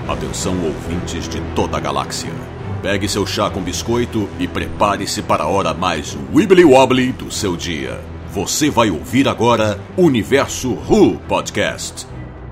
Atenção, ouvintes de toda a galáxia. Pegue seu chá com biscoito e prepare-se para a hora mais wibbly-wobbly do seu dia. Você vai ouvir agora Universo Who Podcast.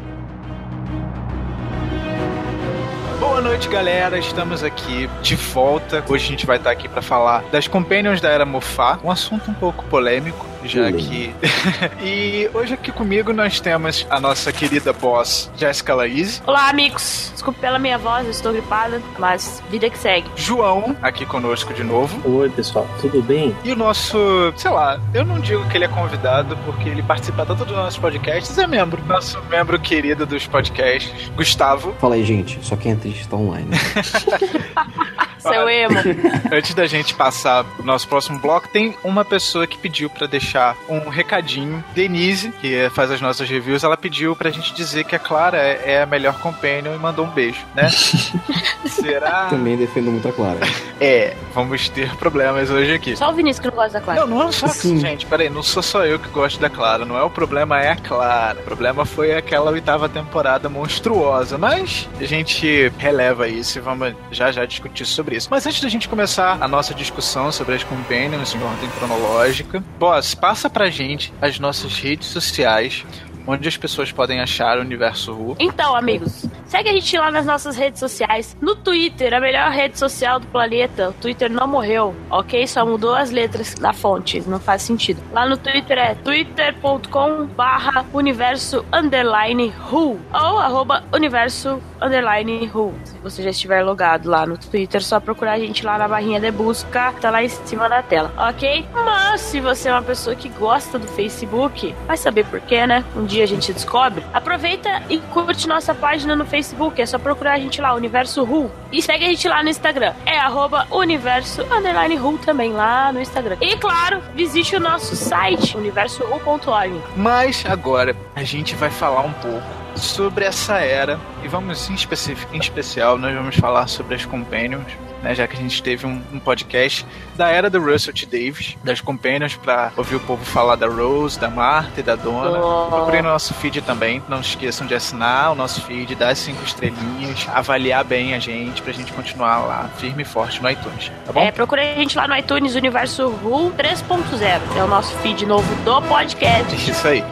Boa noite, galera. Estamos aqui de volta. Hoje a gente vai estar aqui para falar das Companions da Era Moffat, um assunto um pouco polêmico, já que... E hoje aqui comigo nós temos a nossa querida boss, Jéssica Laís. Olá, amigos. Desculpe pela minha voz, eu estou gripada, mas vida que segue. João, aqui conosco de novo. Oi, pessoal, tudo bem? E o nosso, sei lá, eu não digo que ele é convidado, porque ele participa tanto dos nossos podcasts, é membro. Nosso membro querido dos podcasts, Gustavo. Fala aí, gente. Só quem é triste tá online. Seu emo. Antes da gente passar pro nosso próximo bloco, tem uma pessoa que pediu pra deixar um recadinho. Denise, que faz as nossas reviews, ela pediu pra gente dizer que a Clara é a melhor companion e mandou um beijo, né? Será? Também defendo muito a Clara. Vamos ter problemas hoje aqui. Só o Vinícius que não gosta da Clara. Não é só Sim. Gente, peraí, não sou só eu que gosto da Clara, não é o problema, é a Clara. O problema foi aquela 8ª temporada monstruosa, mas a gente releva isso e vamos já discutir sobre isso. Mas antes da gente começar a nossa discussão sobre as Companions em ordem cronológica, Boss, passa pra gente as nossas redes sociais, onde as pessoas podem achar o Universo Who. Então, amigos, segue a gente lá nas nossas redes sociais. No Twitter, a melhor rede social do planeta. O Twitter não morreu, ok? Só mudou as letras da fonte, não faz sentido. Lá no Twitter é twitter.com/universo_who ou @universo_who. Se você já estiver logado lá no Twitter, é só procurar a gente lá na barrinha de busca, tá lá em cima da tela, ok? Mas se você é uma pessoa que gosta do Facebook, vai saber por quê, né? Um dia a gente descobre. Aproveita e curte nossa página no Facebook. É só procurar a gente lá, Universo Who. E segue a gente lá no Instagram. É @universo_who também lá no Instagram. E claro, visite o nosso site, universowho.org. Mas agora a gente vai falar um pouco sobre essa era. E vamos, em especial, nós vamos falar sobre as Companions, né, já que a gente teve um podcast da era do Russell T. Davies, das Companions, pra ouvir o povo falar da Rose, da Marta e da Donna. Procurem no nosso feed também. Não esqueçam de assinar o nosso feed, dar 5 estrelinhas, avaliar bem a gente, pra gente continuar lá firme e forte no iTunes, tá bom? Procurem a gente lá no iTunes, Universo Who 3.0. É o nosso feed novo do podcast. Isso aí.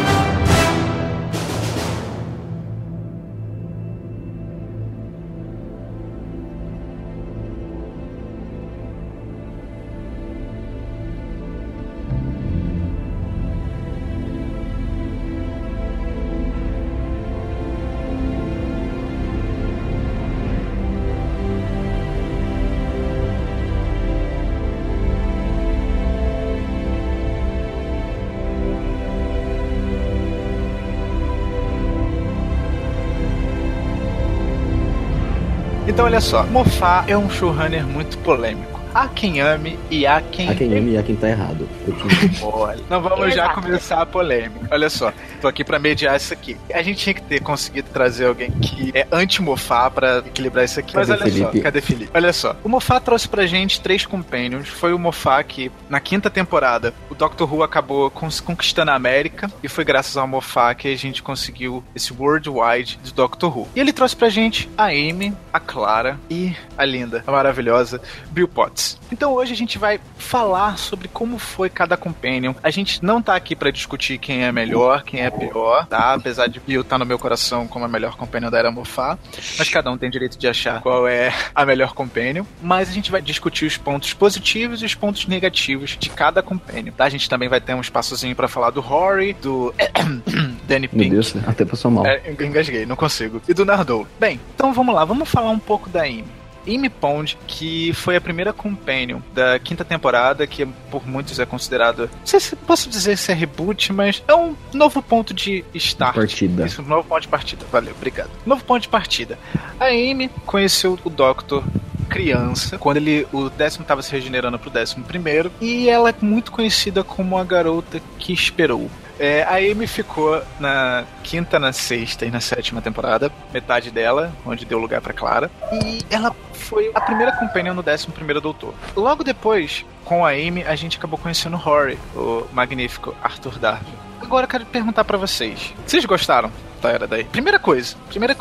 Então olha só, Moffat é um showrunner muito polêmico. Há quem ame e há quem... Há quem ame e há quem tá errado. Olha, não vamos já começar a polêmica. Olha só, tô aqui pra mediar isso aqui. A gente tinha que ter conseguido trazer alguém que é anti-Moffat pra equilibrar isso aqui. Mas olha só, cadê Felipe? Olha só, o Moffat trouxe pra gente 3 Companions. Foi o Moffat que, na 5ª temporada, o Doctor Who acabou conquistando a América, e foi graças ao Moffat que a gente conseguiu esse worldwide do Doctor Who. E ele trouxe pra gente a Amy, a Clara e a linda, a maravilhosa Bill Potts. Então hoje a gente vai falar sobre como foi cada Companion. A gente não tá aqui pra discutir quem é melhor, quem é pior, tá? Apesar de Bill estar no meu coração como a melhor Companion da Era Moffat, mas cada um tem direito de achar qual é a melhor Companion. Mas a gente vai discutir os pontos positivos e os pontos negativos de cada Companion, tá? A gente também vai ter um espaçozinho pra falar do Rory, do Danny Pink. Meu Deus, até passou mal. Engasguei, não consigo. E do Nardole. Bem, então vamos lá, vamos falar um pouco da Amy. Amy Pond, que foi a primeira Companion da 5ª temporada, que por muitos é considerada, não sei se posso dizer se é reboot, mas é um novo ponto de start. Partida. Isso, um novo ponto de partida. Valeu, obrigado. Novo ponto de partida. A Amy conheceu o Doctor criança, quando o 10º estava se regenerando pro 11º, e ela é muito conhecida como a garota que esperou. A Amy ficou na 5ª, na 6ª e na 7ª temporada, metade dela, onde deu lugar pra Clara, e ela foi a primeira Companion no 11º Doutor. Logo depois, com a Amy, a gente acabou conhecendo o Rory, o magnífico Arthur Darvill. Agora eu quero perguntar pra vocês, vocês gostaram da Era da Amy? Primeira coisa,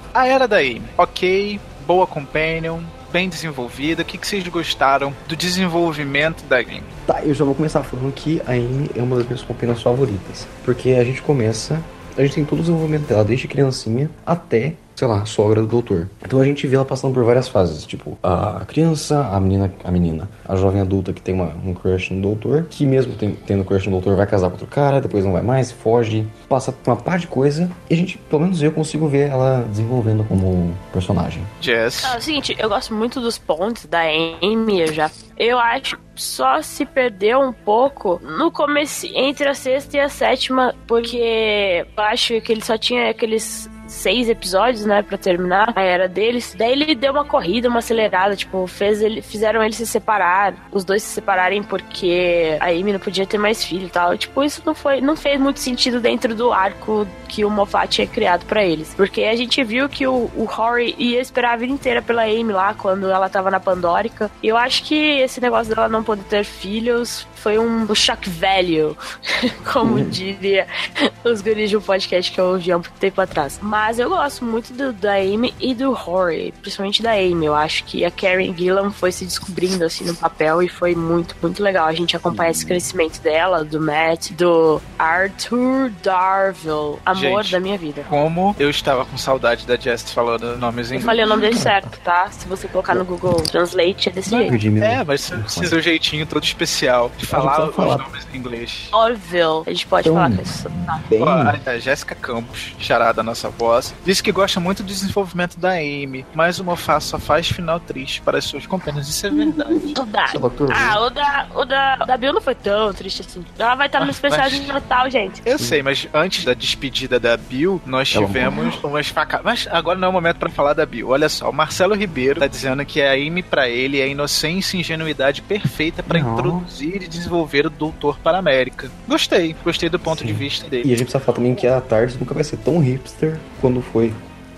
A Era da Amy, ok, boa companion, bem desenvolvida. O que vocês gostaram do desenvolvimento da Amy? Tá, eu já vou começar falando que a Amy é uma das minhas companions favoritas. Porque a gente tem todo o desenvolvimento dela, desde criancinha até, sei lá, sogra do doutor. Então a gente vê ela passando por várias fases, tipo, a criança, a menina, a jovem adulta que tem um crush no doutor, que mesmo tendo crush no doutor vai casar com outro cara, depois não vai mais, foge, passa por uma par de coisa, e a gente, pelo menos eu consigo ver ela desenvolvendo como personagem. Jess? É o seguinte, eu gosto muito dos pontos da Amy, eu acho que só se perdeu um pouco no começo, entre a sexta e a sétima, porque eu acho que ele só tinha aqueles 6 episódios, né, pra terminar a era deles. Daí ele deu uma corrida, uma acelerada, tipo, fizeram eles se separar, os dois se separarem porque a Amy não podia ter mais filho e tal. Tipo, isso não fez muito sentido dentro do arco que o Moffat tinha criado pra eles. Porque a gente viu que o Rory ia esperar a vida inteira pela Amy lá, quando ela tava na Pandórica. E eu acho que esse negócio dela não poder ter filhos foi um shock value, como diria os guris de um podcast que eu ouvi há um tempo atrás. Mas eu gosto muito da Amy e do Rory, principalmente da Amy. Eu acho que a Karen Gillan foi se descobrindo assim no papel e foi muito, muito legal a gente acompanhar esse crescimento dela, do Matt, do Arthur Darvill, amor da minha vida. Como eu estava com saudade da Jess falando nomes em inglês. Eu falei o nome dele certo, tá? Se você colocar no Google Translate é desse jeito. Mas você precisa do jeitinho todo especial de falar os nomes em inglês. Orville, a gente pode falar com isso. A Jéssica Campos, charada nossa voz, disse que gosta muito do desenvolvimento da Amy, mas o Moffat só faz final triste para as suas companhias. Isso é verdade. O da Bill não foi tão triste assim. Ela vai estar no especial de Natal, gente. Eu sei, mas antes da despedida da Bill, nós tivemos umas facadas. Mas agora não é o momento para falar da Bill. Olha só, o Marcelo Ribeiro tá dizendo que a Amy pra ele é a inocência e ingenuidade perfeita para introduzir e desenvolver o Doutor para a América. Gostei do ponto de vista dele. E a gente precisa falar também que a TARDIS nunca vai ser tão hipster quando foi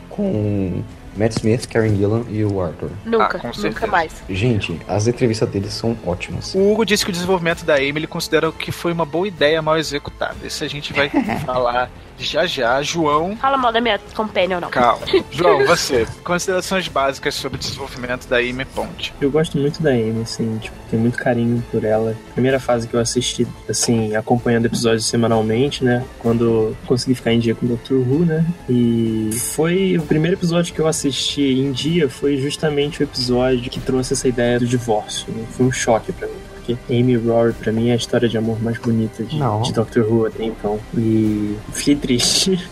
com Matt Smith, Karen Gillan e o Arthur. Nunca mais. Gente, as entrevistas deles são ótimas. O Hugo disse que o desenvolvimento da Amy ele considera que foi uma boa ideia mal executada. Isso a gente vai falar já. João... Fala mal da minha companion, não. Calma. João, você. Considerações básicas sobre o desenvolvimento da Amy Ponte. Eu gosto muito da Amy, assim, tipo, tenho muito carinho por ela. Primeira fase que eu assisti, assim, acompanhando episódios semanalmente, né? Quando consegui ficar em dia com o Dr. Who, né? E foi o primeiro episódio que eu assisti em dia, foi justamente o episódio que trouxe essa ideia do divórcio, né? Foi um choque pra mim. Porque Amy e Rory, pra mim, é a história de amor mais bonita de Dr. Who até então. E fiquei triste,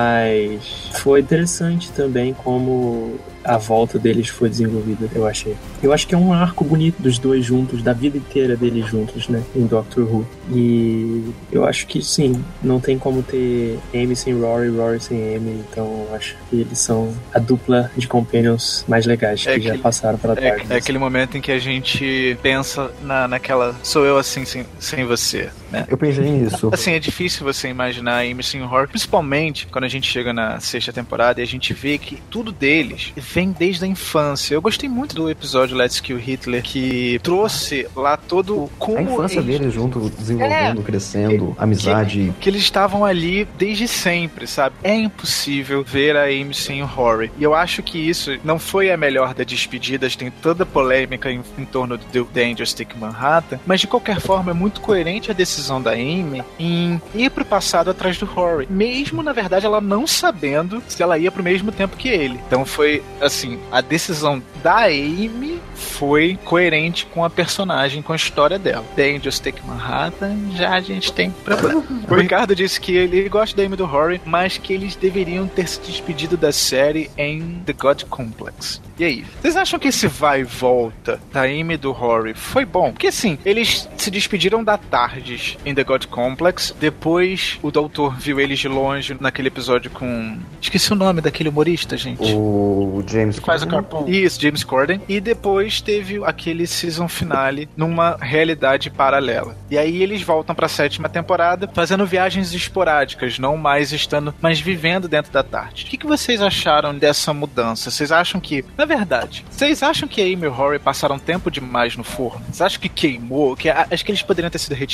mas foi interessante também como a volta deles foi desenvolvida, eu achei. Eu acho que é um arco bonito dos dois juntos, da vida inteira deles juntos, né, em Doctor Who. E eu acho que, sim, não tem como ter Amy sem Rory, Rory sem Amy, então eu acho que eles são a dupla de companions mais legais que já passaram pela tarde. É aquele momento em que a gente pensa naquela, sou eu assim sem você, né? Eu pensei nisso. Assim, é difícil você imaginar a Amy sem Rory, principalmente quando a gente chega na 6ª temporada e a gente vê que tudo deles vem desde a infância. Eu gostei muito do episódio Let's Kill Hitler, que trouxe lá todo como a infância deles junto, desenvolvendo, crescendo, amizade. Que eles estavam ali desde sempre, sabe? É impossível ver a Amy sem o Rory. E eu acho que isso não foi a melhor das despedidas, tem toda a polêmica em torno do Dangerous Take Manhattan, mas de qualquer forma é muito coerente a decisão da Amy em ir pro passado atrás do Rory, mesmo na verdade ela não sabendo se ela ia pro mesmo tempo que ele. Então foi assim, a decisão da Amy foi coerente com a personagem, com a história dela. Dangerous Take Manhattan, já a gente tem problema. O Ricardo disse que ele gosta da Amy do Rory, mas que eles deveriam ter se despedido da série em The God Complex. E aí? Vocês acham que esse vai e volta da Amy do Rory foi bom? Porque assim, eles se despediram da TARDIS em The God Complex, depois o doutor viu eles de longe naquele episódio com... Esqueci o nome daquele humorista, gente. O James Corden. Isso, James Corden. E depois teve aquele season finale numa realidade paralela. E aí eles voltam pra 7ª temporada fazendo viagens esporádicas, não mais estando, mas vivendo dentro da TARDIS. O que vocês acharam dessa mudança? Vocês acham que, na verdade, vocês acham que a Amy e o Rory passaram tempo demais no forno? Vocês acham que queimou? Acho que eles poderiam ter sido retirados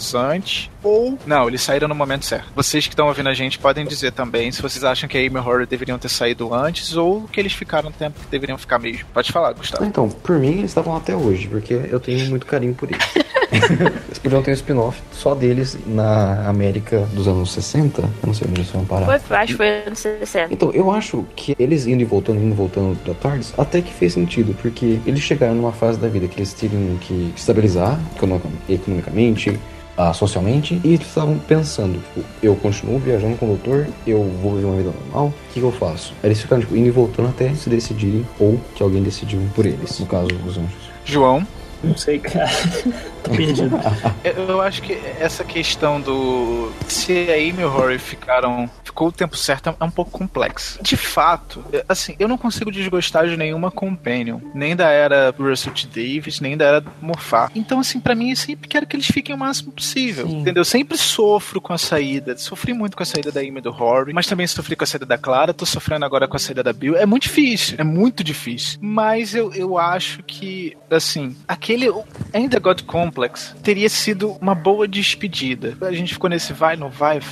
anos antes, ou... Não, eles saíram no momento certo. Vocês que estão ouvindo a gente podem dizer também se vocês acham que a Amy e o Rory deveriam ter saído antes ou que eles ficaram no tempo que deveriam ficar mesmo. Pode falar, Gustavo. Então, por mim, eles estavam até hoje, porque eu tenho muito carinho por eles. Eles podiam ter um spin-off só deles na América dos anos 60. Eu não sei onde eles vão parar. Acho que foi anos 60. Então, eu acho que eles indo e voltando da TARDIS, até que fez sentido, porque eles chegaram numa fase da vida que eles teriam que estabilizar economicamente, socialmente, e eles estavam pensando, tipo, eu continuo viajando com o doutor, eu vou viver uma vida normal, o que eu faço? Aí eles ficaram, tipo, indo e voltando até se decidirem, ou que alguém decidiu por eles, no caso, os anjos. João? Não sei, cara. Tô perdido. Eu acho que essa questão do... Se a Amy e o Rory ficou o tempo certo é um pouco complexo. De fato, assim, eu não consigo desgostar de nenhuma companion. Nem da era Russell T. Davies, nem da era Moffat. Então, assim, pra mim, eu sempre quero que eles fiquem o máximo possível. Sim. Entendeu? Eu sempre sofro com a saída. Sofri muito com a saída da Amy e do Rory, mas também sofri com a saída da Clara. Tô sofrendo agora com a saída da Bill. É muito difícil. É muito difícil. Mas eu acho que, assim, Ainda The God Complex teria sido uma boa despedida. A gente ficou nesse vai, não vai,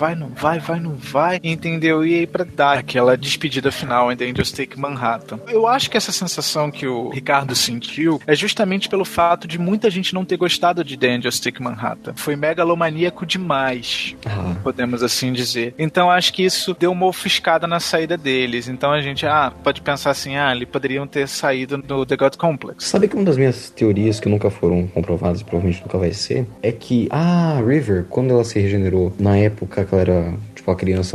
entendeu? E aí pra dar aquela despedida final em The Angels Take Manhattan. Eu acho que essa sensação que o Ricardo sentiu é justamente pelo fato de muita gente não ter gostado de The Angels Take Manhattan. Foi megalomaníaco demais, podemos assim dizer. Então acho que isso deu uma ofuscada na saída deles. Então a gente, pode pensar assim, eles poderiam ter saído do The God Complex. Sabe que uma das minhas teorias que nunca foram comprovadas e provavelmente nunca vai ser, é que a River, quando ela se regenerou na época que ela era, tipo, a criança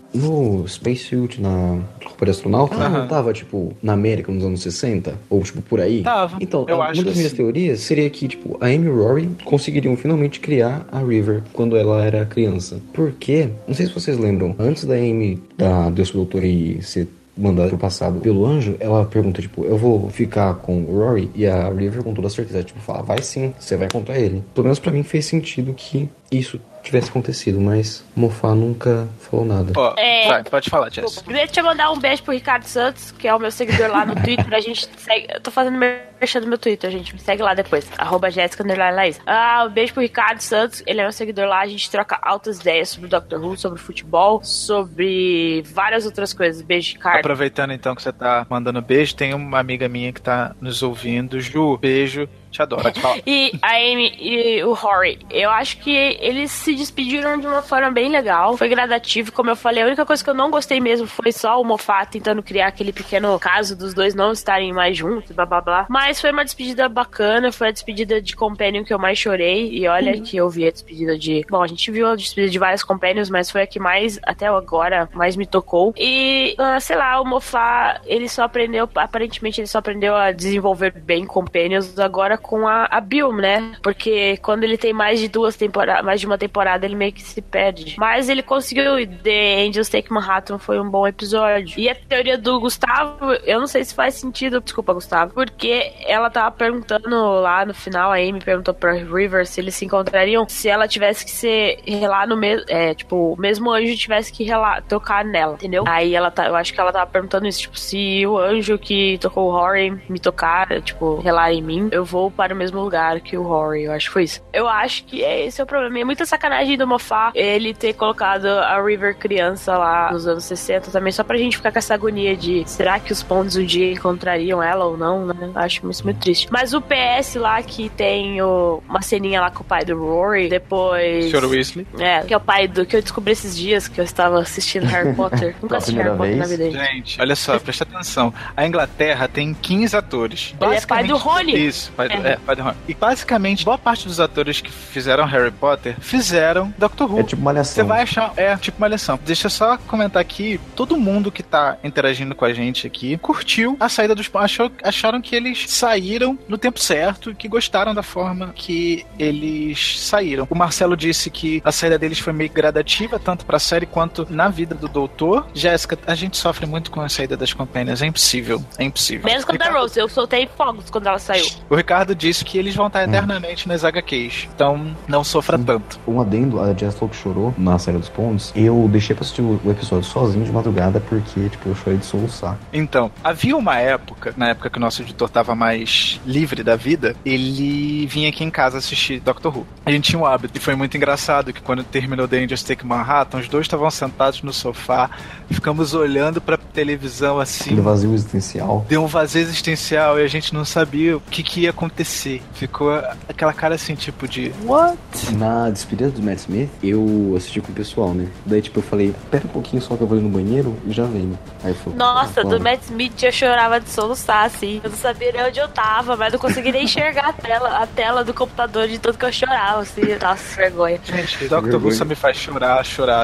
no spacesuit, na roupa de astronauta, ela não tava, tipo, na América nos anos 60? Ou, tipo, por aí? Tava. Então, uma das minhas teorias seria que, tipo, a Amy e o Rory conseguiriam finalmente criar a River quando ela era criança. Porque, não sei se vocês lembram, antes da Amy, da Deus Doutor e ser mandada pro passado pelo anjo, ela pergunta, tipo, eu vou ficar com o Rory? E a River, com toda certeza, tipo, fala, vai sim, você vai contra ele. Pelo menos pra mim fez sentido que isso tivesse acontecido, mas Moffat nunca falou nada. Vai, pode falar, Jess. Deixa eu mandar um beijo pro Ricardo Santos, que é o meu seguidor lá no Twitter. A gente segue, eu tô fazendo merchan do meu Twitter, gente. Me segue lá depois. @Jéssica_Laís. Um beijo pro Ricardo Santos. Ele é meu seguidor lá. A gente troca altas ideias sobre o Doctor Who, sobre futebol, sobre várias outras coisas. Beijo, Ricardo. Aproveitando então que você tá mandando beijo, tem uma amiga minha que tá nos ouvindo. Ju, beijo. Te adoro, pode falar. E a Amy e o Rory, eu acho que eles se despediram de uma forma bem legal. Foi gradativo, como eu falei. A única coisa que eu não gostei mesmo foi só o Moffat tentando criar aquele pequeno caso dos dois não estarem mais juntos, blá blá blá. Mas foi uma despedida bacana, foi a despedida de Companion que eu mais chorei. E olha que eu vi a despedida de... Bom, a gente viu a despedida de vários Companions, mas foi a que mais, até agora, mais me tocou. E, sei lá, o Moffat, ele só aprendeu, aparentemente ele só aprendeu a desenvolver bem Companions agora com a Bill, né? Porque quando ele tem mais de uma temporada, ele meio que se perde. Mas ele conseguiu. The Angels Take Manhattan foi um bom episódio. E a teoria do Gustavo, eu não sei se faz sentido, desculpa, Gustavo, porque ela tava perguntando lá no final, a Amy perguntou pra River se eles se encontrariam se ela tivesse que ser relar no mesmo, tipo, o mesmo anjo tivesse que tocar nela, entendeu? Aí eu acho que ela tava perguntando isso, tipo, se o anjo que tocou o Rory me tocar, tipo, relar em mim, eu vou para o mesmo lugar que o Rory. Eu acho que foi isso. Eu acho que esse é o problema. É muita sacanagem do Moffat ele ter colocado a River criança lá nos anos 60 também, só pra gente ficar com essa agonia de será que os Ponds um dia encontrariam ela ou não, né? Acho isso muito triste. Mas o PS lá que tem uma ceninha lá com o pai do Rory, depois... Sr. Weasley. Que é o pai do... que eu descobri esses dias que eu estava assistindo Harry Potter. Nunca assisti Harry Potter na vida. Gente, olha só, presta atenção. A Inglaterra tem 15 atores. Ele é pai do Rony. Isso, pai do Rony. E basicamente, boa parte dos atores que fizeram Harry Potter fizeram Doctor Who. É tipo Malhação. Você vai achar... tipo Malhação. Deixa eu só comentar aqui, todo mundo que tá interagindo com a gente aqui curtiu a saída dos... Acharam que eles saíram no tempo certo e que gostaram da forma que eles saíram. O Marcelo disse que a saída deles foi meio gradativa, tanto pra série quanto na vida do Doutor. Jéssica, a gente sofre muito com a saída das Companions. É impossível. É impossível. Mesmo com a da Rose, eu soltei fogos quando ela saiu. O Ricardo recado disse que eles vão estar eternamente nas HQs. Então, não sofra tanto. Um adendo, a Jess falou que chorou na série dos pontos. Eu deixei pra assistir o episódio sozinho de madrugada porque, tipo, eu chorei de soluçar. Então, havia uma época, na época que o nosso editor tava mais livre da vida, ele vinha aqui em casa assistir Doctor Who. A gente tinha um hábito, e foi muito engraçado que quando terminou The Angels Take Manhattan, os dois estavam sentados no sofá, ficamos olhando pra televisão assim. Aquele vazio existencial. Deu um vazio existencial e a gente não sabia o que ia acontecer. Ficou aquela cara assim, tipo de... What? Na despedida do Matt Smith, eu assisti com o pessoal, né? Daí, tipo, eu falei, pera um pouquinho só que eu vou ir no banheiro e já venho. Aí foi. Nossa, do Matt Smith eu chorava de soluçar, assim. Eu não sabia nem onde eu tava, mas não conseguia nem enxergar a tela do computador de tudo que eu chorava, assim. Nossa, vergonha. Gente, Doctor Who só me faz chorar.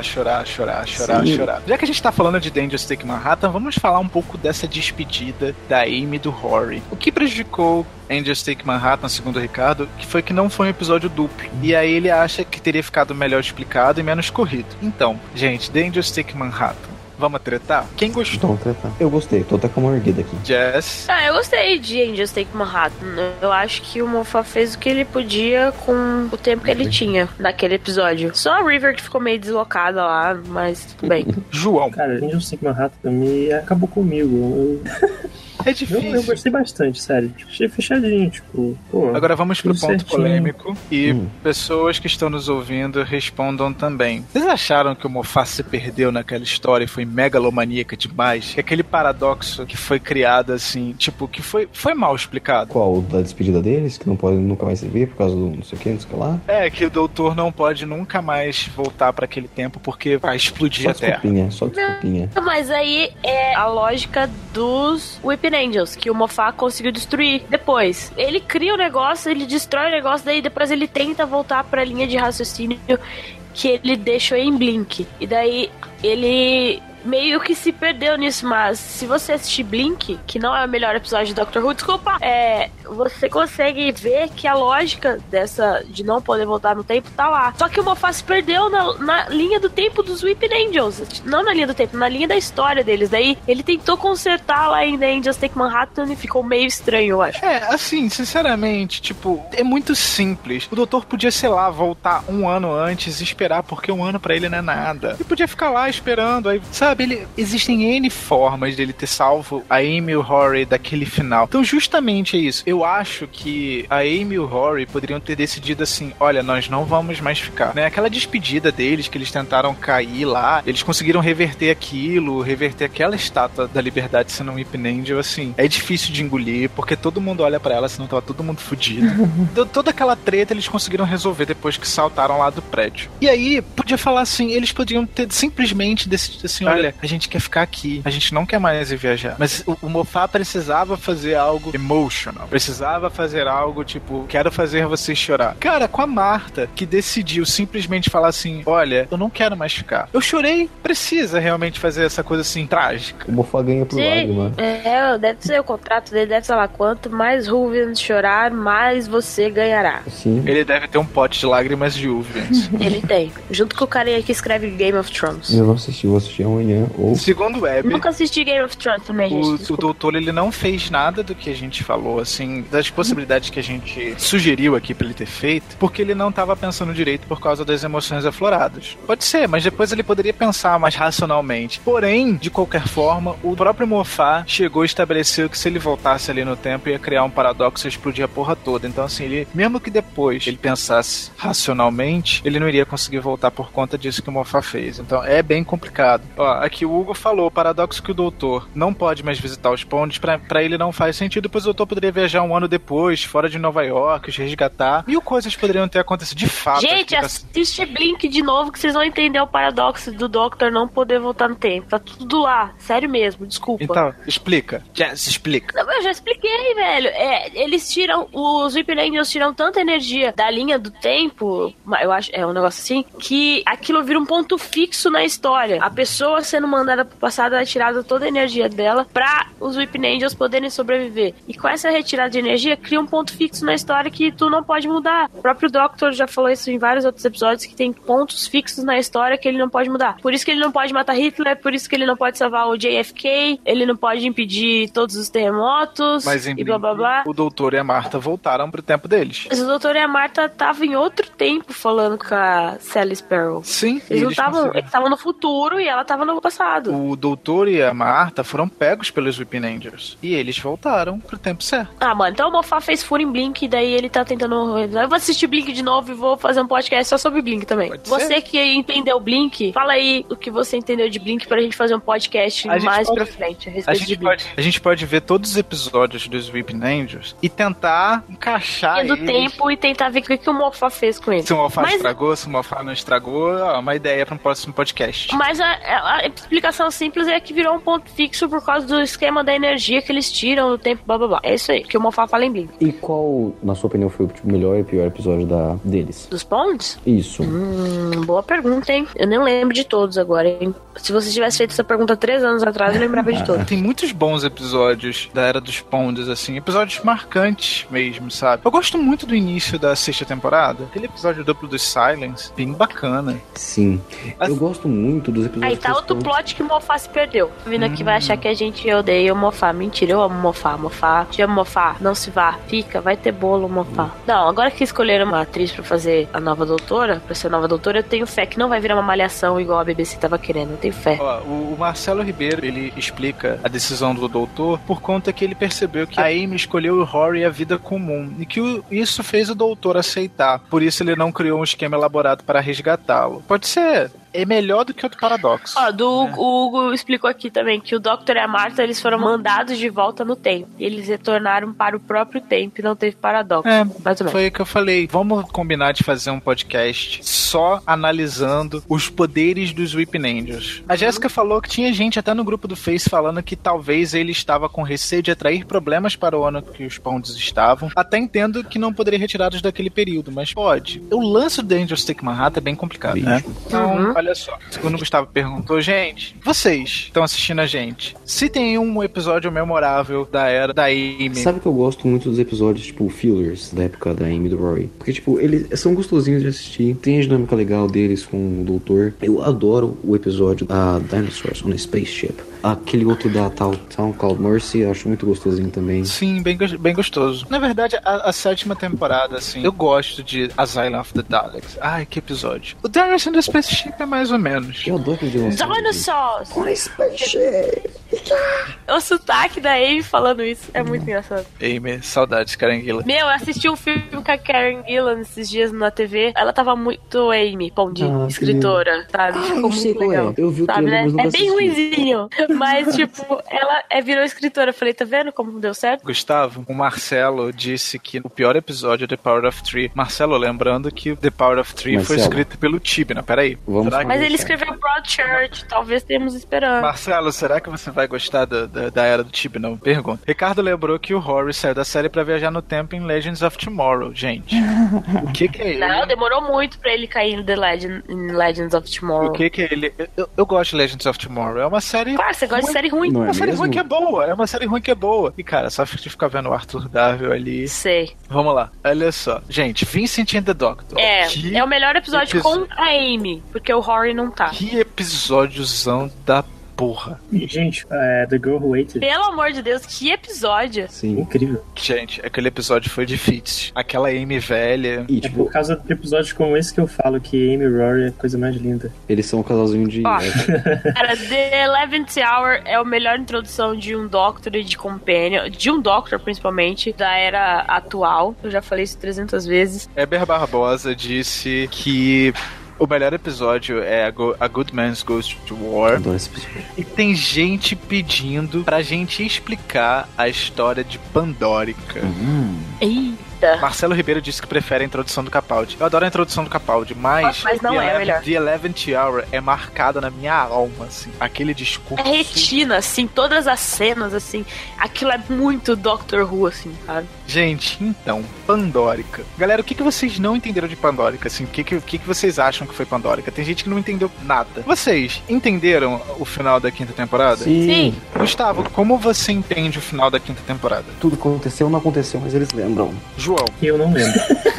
Já que a gente tá falando de The Angels Take Manhattan, vamos falar um pouco dessa despedida da Amy do Rory. O que prejudicou Angels Take Manhattan, segundo o Ricardo, que foi que não foi um episódio duplo. E aí ele acha que teria ficado melhor explicado e menos corrido. Então, gente, The Angels Take Manhattan. Vamos tretar? Quem gostou? Vamos tretar. Eu gostei, tô até com uma erguida aqui. Jess? Eu gostei de Angels Take Manhattan. Eu acho que o Moffat fez o que ele podia com o tempo que ele tinha naquele episódio. Só a River que ficou meio deslocada lá, mas tudo bem. João? Cara, Angels Take Manhattan me acabou comigo. É difícil. Eu gostei bastante, sério. Achei fechadinho, tipo... Pô, agora vamos pro ponto certinho. polêmico. E pessoas que estão nos ouvindo respondam também. Vocês acharam que o Moffat se perdeu naquela história e foi megalomaníaca demais? Que aquele paradoxo que foi criado assim, tipo, que foi mal explicado? Qual? Da despedida deles? Que não podem nunca mais se ver por causa do não sei o que lá? É, que o doutor não pode nunca mais voltar pra aquele tempo porque vai explodir a Terra. Só desculpinha. Mas aí é a lógica dos Weeping Angels, que o Moffat conseguiu destruir depois. Ele cria o negócio, ele destrói o negócio, daí depois ele tenta voltar pra linha de raciocínio que ele deixou em Blink. E daí ele meio que se perdeu nisso, mas se você assistir Blink, que não é o melhor episódio de Doctor Who, desculpa, você consegue ver que a lógica dessa de não poder voltar no tempo tá lá. Só que o Moffat se perdeu na linha do tempo dos Weeping Angels. Não na linha do tempo, na linha da história deles. Daí ele tentou consertar lá em The Angels Take Manhattan e ficou meio estranho, eu acho. Assim, sinceramente, tipo, é muito simples. O doutor podia, sei lá, voltar um ano antes e esperar, porque um ano pra ele não é nada. Ele podia ficar lá esperando, aí, sabe? Existem N formas dele ter salvo a Amy e o Rory daquele final. Então, justamente é isso. Eu acho que a Amy e o Rory poderiam ter decidido assim, olha, nós não vamos mais ficar. Né? Aquela despedida deles, que eles tentaram cair lá, eles conseguiram reverter aquilo, reverter aquela estátua da liberdade sendo um Weeping Angel, assim. É difícil de engolir, porque todo mundo olha pra ela, senão tava todo mundo fudido. Toda aquela treta eles conseguiram resolver depois que saltaram lá do prédio. E aí, podia falar assim, eles podiam ter simplesmente decidido assim, olha, a gente quer ficar aqui, a gente não quer mais ir viajar. Mas o Moffat precisava fazer algo emotional, precisava fazer algo tipo, quero fazer você chorar. Cara, com a Marta, que decidiu simplesmente falar assim, olha, eu não quero mais ficar. Eu chorei, precisa realmente fazer essa coisa assim, trágica. O Moffat ganha por lágrima. Deve ser o contrato dele, deve ser lá, quanto mais Ruvens chorar, mais você ganhará. Sim. Ele deve ter um pote de lágrimas de Ruvens. Ele tem, junto com o carinha que escreve Game of Thrones. Eu não assisti, vou assistir amanhã. Segundo o Web, nunca assisti Game of Thrones também, gente. O doutor, ele não fez nada do que a gente falou, assim, das possibilidades que a gente sugeriu aqui pra ele ter feito, porque ele não tava pensando direito por causa das emoções afloradas. Pode ser, mas depois ele poderia pensar mais racionalmente. Porém, de qualquer forma, o próprio Moffat chegou e estabeleceu que se ele voltasse ali no tempo, ia criar um paradoxo e explodir a porra toda. Então, assim, ele, mesmo que depois ele pensasse racionalmente, ele não iria conseguir voltar por conta disso que o Moffat fez. Então, é bem complicado. Ó, aqui o Hugo falou, o paradoxo que o doutor não pode mais visitar os pontos, pra ele não faz sentido, pois o doutor poderia viajar um ano depois, fora de Nova York, os resgatar, mil coisas poderiam ter acontecido de fato. Gente, assiste Blink de novo que vocês vão entender o paradoxo do Doctor não poder voltar no tempo. Tá tudo lá, sério mesmo, desculpa. Então, explica. Jess, explica. Não, eu já expliquei, velho. Eles tiram, os Weeping Angels tiram tanta energia da linha do tempo, eu acho, é um negócio assim, que aquilo vira um ponto fixo na história. A pessoa sendo mandada pro passado, ela é tirada toda a energia dela pra os Weeping Angels poderem sobreviver. E com essa retirada de energia, cria um ponto fixo na história que tu não pode mudar. O próprio Doctor já falou isso em vários outros episódios, que tem pontos fixos na história que ele não pode mudar. Por isso que ele não pode matar Hitler, por isso que ele não pode salvar o JFK, ele não pode impedir todos os terremotos, e blá blá blá. O Doutor e a Marta voltaram pro tempo deles. Mas o Doutor e a Marta estavam em outro tempo falando com a Sally Sparrow. Sim. Eles estavam no futuro e ela estava no passado. O Doutor e a Marta foram pegos pelos Weeping Angels. E eles voltaram pro tempo certo. Ah, mano, então o Moffat fez furo em Blink e daí ele tá tentando... Eu vou assistir Blink de novo e vou fazer um podcast só sobre Blink também. Você que entendeu Blink, fala aí o que você entendeu de Blink pra gente fazer um podcast mais pra frente a respeito de Blink. A gente pode ver todos os episódios dos Weeping Angels e tentar encaixar do tempo e tentar ver o que o Moffat fez com ele. Se o Moffat estragou, se o Moffat não estragou, é uma ideia pra um próximo podcast. Mas a explicação simples é que virou um ponto fixo por causa do esquema da energia que eles tiram do tempo, blá blá blá. É isso aí, que o Moffat fala em Blink. E qual, na sua opinião, foi o melhor e pior episódio deles? Dos Ponds? Isso. Boa pergunta, hein? Eu nem lembro de todos agora, hein? Se você tivesse feito essa pergunta 3 anos atrás, eu lembrava de todos. Tem muitos bons episódios da Era dos Ponds, assim, episódios marcantes mesmo, sabe? Eu gosto muito do início da 6ª temporada. Aquele episódio duplo dos Silence, bem bacana. Sim. Eu gosto muito dos episódios. Aí tá outro plot que o Moffat se perdeu. Vindo aqui vai achar que a gente odeia o Moffat. Mentira, eu amo o Moffat. Moffat, te amo, Moffat. Não se vá. Fica, vai ter bolo, Moffat. Não, agora que escolheram uma atriz pra fazer a nova doutora, pra ser a nova doutora, eu tenho fé que não vai virar uma malhação igual a BBC tava querendo. Eu tenho fé. Ó, o Marcelo Ribeiro, ele explica a decisão do doutor por conta que ele percebeu que a Amy escolheu o Rory e a vida comum. E que isso fez o doutor aceitar. Por isso ele não criou um esquema elaborado para resgatá-lo. Pode ser... É melhor do que o do Paradoxo. O Hugo explicou aqui também que o Doctor e a Marta, eles foram mandados de volta no tempo. E eles retornaram para o próprio tempo e não teve paradoxo. Foi o que eu falei. Vamos combinar de fazer um podcast só analisando os poderes dos Weeping Angels. A Jéssica falou que tinha gente até no grupo do Face falando que talvez ele estava com receio de atrair problemas para o ano que os Ponds estavam. Até entendo que não poderia retirá-los daquele período, mas pode. O lance do Angels Take Manhattan é bem complicado, né? Então, olha só, segundo o Gustavo perguntou, gente, vocês estão assistindo a gente, se tem um episódio memorável da era da Amy... Sabe que eu gosto muito dos episódios, tipo, fillers da época da Amy e do Rory? Porque, tipo, eles são gostosinhos de assistir, tem a dinâmica legal deles com o Doutor. Eu adoro o episódio da Dinosaurs on a Spaceship. Aquele outro da Town Called Mercy, acho muito gostosinho também. Sim, bem gostoso. Na verdade, a 7ª temporada, assim, eu gosto de Asylum of the Daleks. Ai, que episódio. O Dinosaurs on the Spaceship é mais ou menos. Eu adoro aquele Dinosaurs on a Spaceship. O sotaque da Amy falando isso é muito engraçado. Amy, saudades, Karen Gillan. Meu, eu assisti um filme com a Karen Gillan esses dias na TV. Ela tava muito Amy, de escritora, sabe? Ficou muito legal. Eu vi o sabe, trailer, né? É bem ruinzinho. Mas, tipo, ela virou escritora. Eu falei, tá vendo como deu certo? Gustavo, o Marcelo disse que o pior episódio é The Power of Three. Marcelo, lembrando que The Power of Three foi escrito pelo Tibna. Peraí. Mas ele escreveu Broadchurch. Talvez tenhamos esperando. Marcelo, será que você vai gostar da era do Tibna? Pergunta. Ricardo lembrou que o Rory saiu da série pra viajar no tempo em Legends of Tomorrow. Gente, o que é ele? Não, demorou muito pra ele cair em Legends of Tomorrow. O que é ele? Eu gosto de Legends of Tomorrow. É uma série... Claro, você gosta de série ruim. É uma série ruim que é boa. É uma série ruim que é boa. E, cara, só ficar vendo o Arthur Darvill ali... Sei. Vamos lá. Olha só. Gente, Vincent and the Doctor. É o melhor episódio com a Amy, porque o Rory não tá. Que episódiozão da porra. Gente, The Girl Who Waited. Pelo amor de Deus, que episódio. Sim. Incrível. Gente, aquele episódio foi difícil. Aquela Amy velha. E, É por causa de episódios como esse que eu falo que Amy e Rory é a coisa mais linda. eles são um casalzinho de... Cara, The 11th Hour é a melhor introdução de um Doctor e de Companion, de um Doctor principalmente, da era atual. Eu já falei isso 300 vezes. Eber Barbosa disse que o melhor episódio é A Good Man's Goes to War. Adoro esse episódio. E tem gente pedindo pra gente explicar a história de Pandórica. Eita. Eita. Marcelo Ribeiro disse que prefere a introdução do Capaldi. Eu adoro a introdução do Capaldi, mas não é melhor. The 11th Hour é marcada na minha alma, assim. Aquele discurso. É retina, assim, todas as cenas, assim. Aquilo é muito Doctor Who, assim, sabe? Gente, então, Pandórica. Galera, o que vocês não entenderam de Pandórica? Assim, o que vocês acham que foi Pandórica? Tem gente que não entendeu nada. Vocês entenderam o final da 5ª temporada? Sim. Gustavo, como você entende o final da 5ª temporada? Tudo aconteceu, não aconteceu, mas eles lembram. João. Eu não lembro.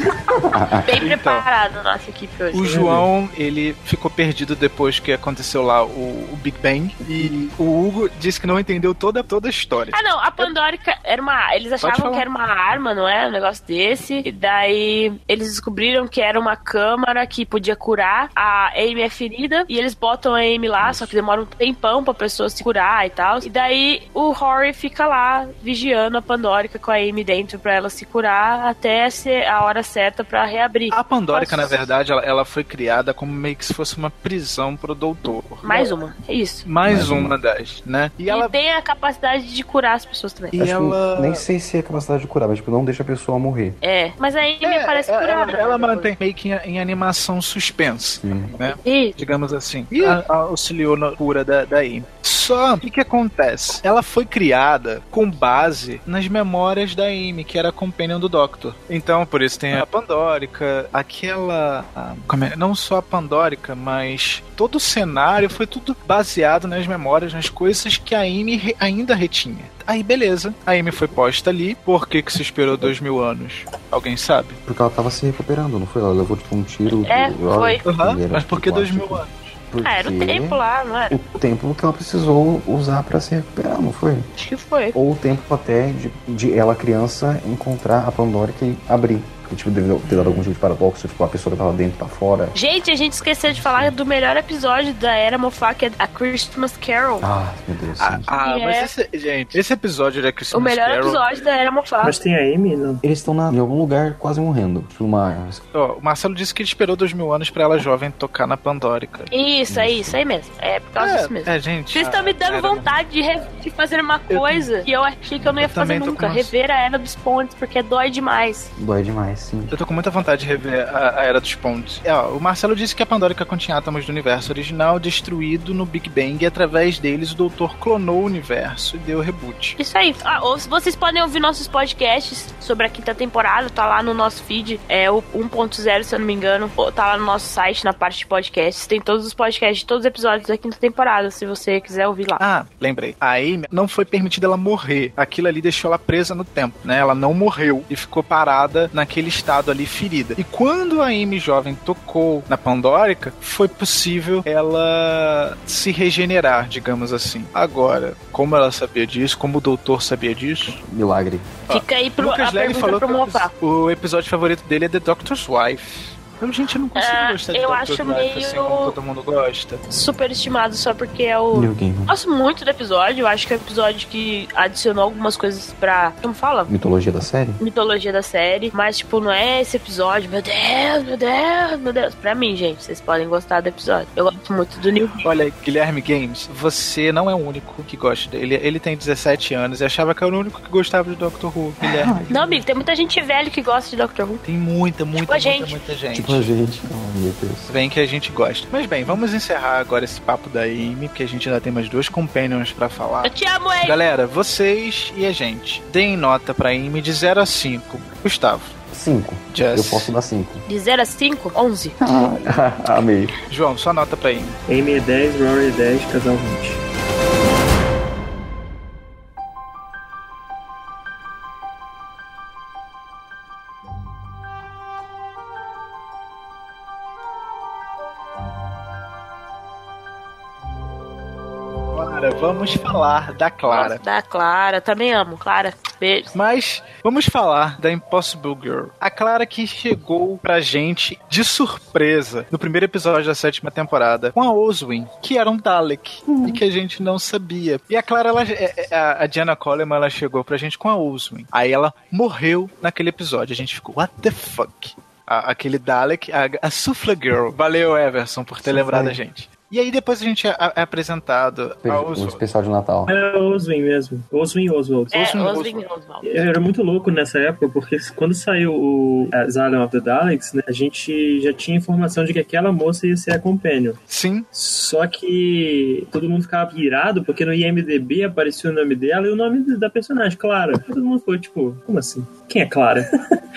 Bem preparado nossa equipe hoje. O João, ele ficou perdido depois que aconteceu lá o Big Bang. E o Hugo disse que não entendeu toda a história. Ah, não. A Pandórica era uma... Eles achavam que era uma arma, não é? Um negócio desse. E daí eles descobriram que era uma câmara que podia curar. A Amy é ferida. E eles botam a Amy lá, só que demora um tempão pra pessoa se curar e tal. E daí o Rory fica lá vigiando a Pandórica com a Amy dentro pra ela se curar até ser a hora certa pra reabrir. A Pandórica, na verdade, ela foi criada como meio que se fosse uma prisão pro doutor. Mais uma, é isso. Mais uma das, né? E ela tem a capacidade de curar as pessoas também. E ela... Nem sei se é a capacidade de curar, mas tipo, não deixa a pessoa morrer. É, mas a Amy parece curada. Ela mantém meio que em animação suspense, né? Digamos assim. E auxiliou na cura da Amy. Só, o que acontece? Ela foi criada com base nas memórias da Amy, que era a companion do Doctor. Então, por isso tem a Pandórica, aquela... não só a Pandórica, mas todo o cenário foi tudo baseado nas memórias, nas coisas que a Amy ainda retinha. Aí, beleza. A Amy foi posta ali. Por que se esperou 2000 anos? Alguém sabe? Porque ela tava se recuperando, não foi? Ela levou tipo um tiro. Foi. Mas por que 2000 anos? Era o tempo lá, não era? O tempo que ela precisou usar pra se recuperar, não foi? Acho que foi. Ou o tempo até de ela, criança, encontrar a Pandórica e abrir. Porque, tipo, deve ter dado algum tipo de paradoxo, tipo, a pessoa que tava dentro tá fora. Gente, a gente esqueceu de falar do melhor episódio da Era Moffat, que é a Christmas Carol. Ah, meu Deus. Mas esse episódio da Christmas Carol... O melhor episódio da Era Moffat. Mas tem a Amy, não? Eles estão em algum lugar quase morrendo. Tipo, o Marcelo disse que ele esperou 2000 anos pra ela jovem tocar na Pandórica. Isso aí mesmo. É por causa disso mesmo. Gente... Vocês estão me dando vontade de fazer uma coisa que eu achei que eu não ia fazer nunca. Rever a Era dos Pontes, porque dói demais. Dói demais, sim. Eu tô com muita vontade de rever a Era dos Pontes. O Marcelo disse que a Pandórica continha átomos do universo original destruído no Big Bang e através deles o doutor clonou o universo e deu reboot. Isso aí. Ou vocês podem ouvir nossos podcasts sobre a 5ª temporada, tá lá no nosso feed, o 1.0, se eu não me engano, tá lá no nosso site, na parte de podcasts, tem todos os podcasts de todos os episódios da 5ª temporada, se você quiser ouvir lá. Lembrei. A Amy não foi permitida ela morrer. Aquilo ali deixou ela presa no tempo, né? Ela não morreu e ficou parada naquele estado ali, ferida. E quando a Amy jovem tocou na Pandórica, foi possível ela se regenerar, digamos assim. Agora, como ela sabia disso, como o doutor sabia disso... Milagre. Fica aí Lucas a Legge pergunta pro Moffat. O episódio favorito dele é The Doctor's Wife. Eu não consigo gostar de eu Doctor's acho Wife, meio assim como todo mundo gosta. Super estimado só porque é o... Gosto muito do episódio. Eu acho que é o episódio que adicionou algumas coisas pra... Como fala? Mitologia da série? Mitologia da série. Mas, tipo, não é esse episódio. Meu Deus. Pra mim, gente, vocês podem gostar do episódio. Eu gosto muito do New Game. Olha, Guilherme Games, você não é o único que gosta dele. Ele tem 17 anos e achava que era o único que gostava de Doctor Who, Guilherme. Não, amigo, tem muita gente velha que gosta de Doctor Who. Tem muita gente. Tipo a gente. Oh, meu Deus. Bem que a gente gosta. Mas bem, vamos encerrar agora esse papo da Amy, porque a gente ainda tem mais 2 companions pra falar. Eu te amo, Amy! Galera, vocês e a gente, deem nota pra Amy de 0 a 5. Gustavo. 5. Eu posso dar 5. De 0 a 5? 11. Amei. João, sua nota pra Amy. Amy é 10, Rory é 10, casal 20. Vamos falar da Clara. Nossa, da Clara, também amo. Clara, beijo. Mas vamos falar da Impossible Girl. A Clara que chegou pra gente de surpresa no primeiro episódio da 7ª temporada com a Oswin, que era um Dalek e que a gente não sabia. E a Clara, a Jenna Coleman, ela chegou pra gente com a Oswin. Aí ela morreu naquele episódio. A gente ficou, what the fuck? Aquele Dalek, a Souffle Girl. Valeu, Everson, por ter lembrado a gente. E aí depois a gente é apresentado um especial de Natal. É o Oswin mesmo. Oswin Oswald. Oswin Oswald. Era muito louco nessa época, porque quando saiu o Asylum of the Daleks, né, a gente já tinha informação de que aquela moça ia ser a Companion. Sim. Só que todo mundo ficava pirado, porque no IMDb aparecia o nome dela e o nome da personagem, Clara. Todo mundo ficou tipo, como assim? Quem é Clara?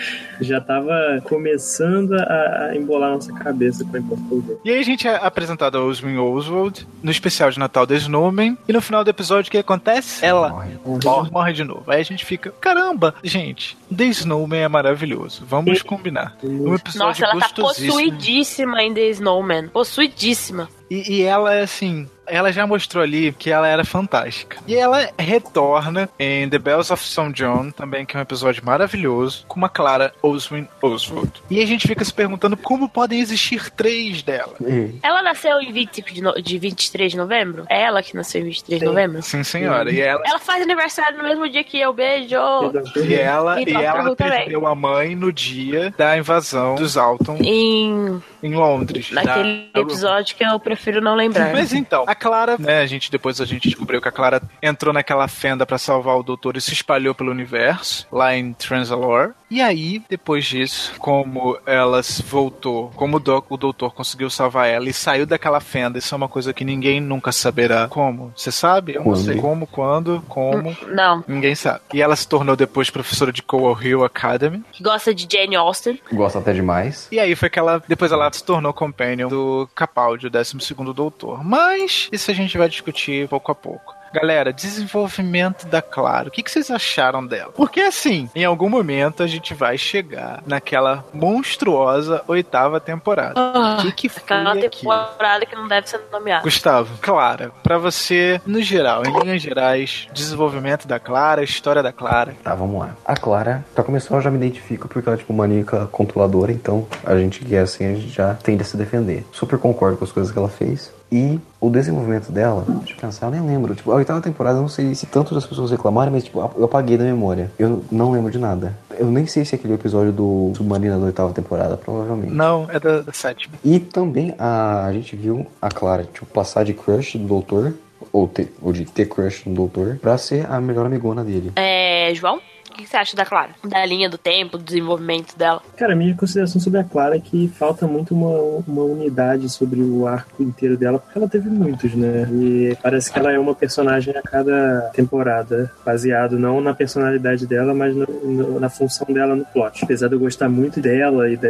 Já tava começando a embolar nossa cabeça com a impostura. E aí a gente é apresentado ao Oswin Oswald no especial de Natal da Snowman, e no final do episódio o que acontece? Ela morre de novo. Aí a gente fica, caramba, gente, The Snowman é maravilhoso, vamos combinar. Um episódio Nossa, ela tá gostosíssimo. possuidíssima em The Snowman. Possuidíssima. E ela é assim, ela já mostrou ali que ela era fantástica. E ela retorna em The Bells of St. John, também, que é um episódio maravilhoso, com uma Clara Oswin Oswald. E a gente fica se perguntando como podem existir 3 dela. Ela nasceu em 23 de novembro? É ela que nasceu em 23 de novembro? Sim, senhora. E ela faz aniversário no mesmo dia que eu, beijo! E ela perdeu a mãe no dia da invasão dos Alton em Londres. Naquele episódio que eu prefiro não lembrar. Mas então, a Clara, né, depois a gente descobriu que a Clara entrou naquela fenda pra salvar o doutor e se espalhou pelo universo, lá em Transalore. E aí, depois disso, como ela voltou, como o doutor conseguiu salvar ela e saiu daquela fenda, isso é uma coisa que ninguém nunca saberá. Como? Você sabe? Eu não sei como, quando, como. Não. Ninguém sabe. E ela se tornou depois professora de Coal Hill Academy. Que gosta de Jane Austen. Gosta até demais. E aí foi que depois ela se tornou companion do Capaldi, o 12º doutor. Mas isso a gente vai discutir pouco a pouco. Galera, desenvolvimento da Clara. O que vocês acharam dela? Porque assim, em algum momento a gente vai chegar naquela monstruosa 8ª temporada. O que foi aquela aquilo? temporada que não deve ser nomeada. Gustavo, Clara, pra você, no geral, em linhas gerais, desenvolvimento da Clara, história da Clara. Tá, vamos lá. A Clara, pra começar, eu já me identifico porque ela é tipo maníaca controladora, então a gente que é assim, a gente já tende a se defender. Super concordo com as coisas que ela fez. E o desenvolvimento dela, deixa eu pensar, eu nem lembro. Tipo, a 8ª temporada, eu não sei se tanto das pessoas reclamarem, mas tipo, eu apaguei da memória. Eu não lembro de nada. Eu nem sei se é aquele episódio do Submarino da 8ª temporada, provavelmente. Não, é da 7ª. E também a gente viu a Clara, tipo, passar de crush do doutor, ou de ter crush no doutor, pra ser a melhor amigona dele. João? O que você acha da Clara? Da linha do tempo, do desenvolvimento dela? Cara, a minha consideração sobre a Clara é que falta muito uma unidade sobre o arco inteiro dela, porque ela teve muitos, né? E parece que ela é uma personagem a cada temporada, baseado não na personalidade dela, mas na função dela no plot. Apesar de eu gostar muito dela e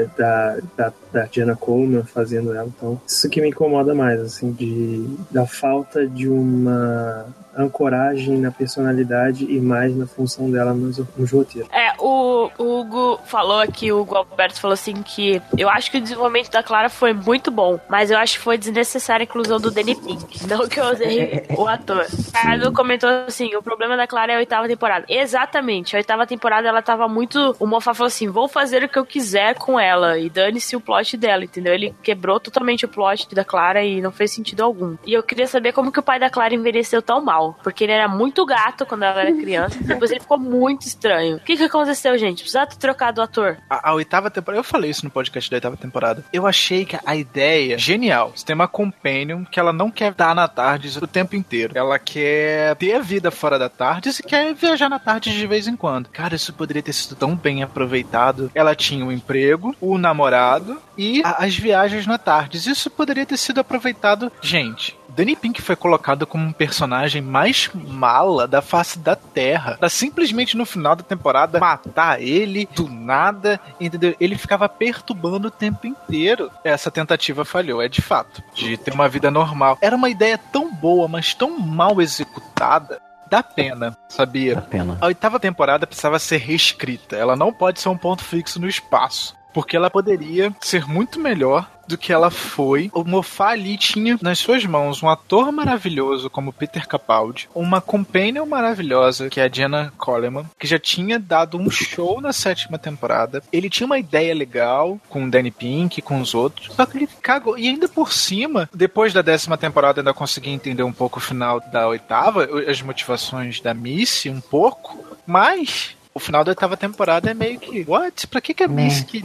da Jenna Coleman fazendo ela, então isso que me incomoda mais, assim, da falta de uma ancoragem na personalidade e mais na função dela nos roteiros. O Hugo falou aqui, o Hugo Alberto falou assim que eu acho que o desenvolvimento da Clara foi muito bom, mas eu acho que foi desnecessária a inclusão do Danny Pink. Não que eu usei o ator. O Carlos comentou assim, o problema da Clara é a 8ª temporada. Exatamente, a 8ª temporada ela tava muito... O Moffat falou assim, vou fazer o que eu quiser com ela e dane-se o plot dela, entendeu? Ele quebrou totalmente o plot da Clara e não fez sentido algum. E eu queria saber como que o pai da Clara envelheceu tão mal, porque ele era muito gato quando ela era criança, depois ele ficou muito estranho. O que aconteceu, gente? Precisava ter trocado o ator. A 8ª temporada, eu falei isso no podcast da 8ª temporada. Eu achei que a ideia genial. Você tem uma companion que ela não quer estar na Tardes o tempo inteiro. Ela quer ter a vida fora da Tardes e quer viajar na Tardes de vez em quando. Cara, isso poderia ter sido tão bem aproveitado. Ela tinha um emprego, o namorado e as viagens na Tardes. Isso poderia ter sido aproveitado. Gente, Danny Pink foi colocado como um personagem mais mala da face da Terra, pra simplesmente no final da temporada matar ele do nada, entendeu? Ele ficava perturbando o tempo inteiro. Essa tentativa falhou, é de fato, de ter uma vida normal. Era uma ideia tão boa, mas tão mal executada. Dá pena, sabia? Dá pena. A 8ª temporada precisava ser reescrita. Ela não pode ser um ponto fixo no espaço, porque ela poderia ser muito melhor do que ela foi. O Moffat ali tinha nas suas mãos um ator maravilhoso como Peter Capaldi, uma companion maravilhosa que é a Jenna Coleman, que já tinha dado um show na 7ª temporada. Ele tinha uma ideia legal com o Danny Pink, com os outros, só que ele cagou. E ainda por cima, depois da 10ª temporada ainda consegui entender um pouco o final da 8ª, as motivações da Missy um pouco, mas o final da 8ª temporada é meio que, what? Pra que a Missy, né?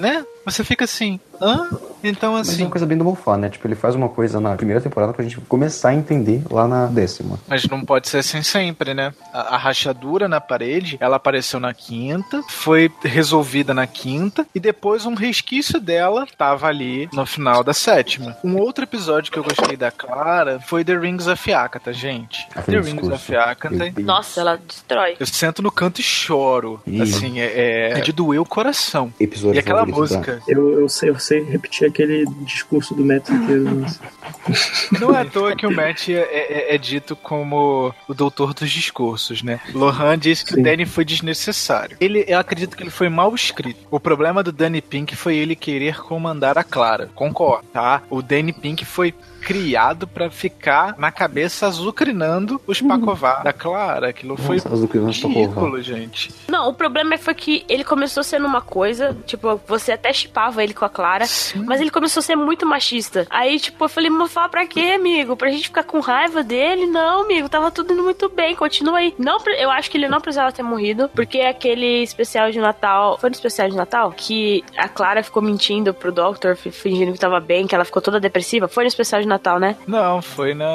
Você fica assim, hã? Então, assim... Mas é uma coisa bem do Moffat, né? Tipo, ele faz uma coisa na primeira temporada pra gente começar a entender lá na 10ª. Mas não pode ser assim sempre, né? A rachadura na parede, ela apareceu na 5ª, foi resolvida na 5ª, e depois um resquício dela tava ali no final da 7ª. Um outro episódio que eu gostei da Clara foi The Rings of Akata, gente. The Rings of Akata... Nossa, ela destrói. Eu sento no canto e choro. Assim, é de doer o coração. Episódio e aquela favorito, música... Eu sei repetir aquele discurso do Matt inteiro. Nossa. Não é à toa que o Matt é dito como o doutor dos discursos, né? Lohan disse que o Danny foi desnecessário. Eu acredito que ele foi mal escrito. O problema do Danny Pink foi ele querer comandar a Clara. Concordo, tá? O Danny Pink foi criado pra ficar na cabeça azucrinando os Paková da Clara. Aquilo foi ridículo, gente. Não, o problema foi que ele começou sendo uma coisa, tipo, você até chipava ele com a Clara, mas ele começou a ser muito machista. Aí, tipo, eu falei, mas fala pra quê, amigo? Pra gente ficar com raiva dele? Não, amigo, tava tudo indo muito bem, continua aí. Não, eu acho que ele não precisava ter morrido, porque aquele especial de Natal, foi no especial de Natal? Que a Clara ficou mentindo pro Doctor, fingindo que tava bem, que ela ficou toda depressiva. Foi no especial de Natal, né? Não, foi no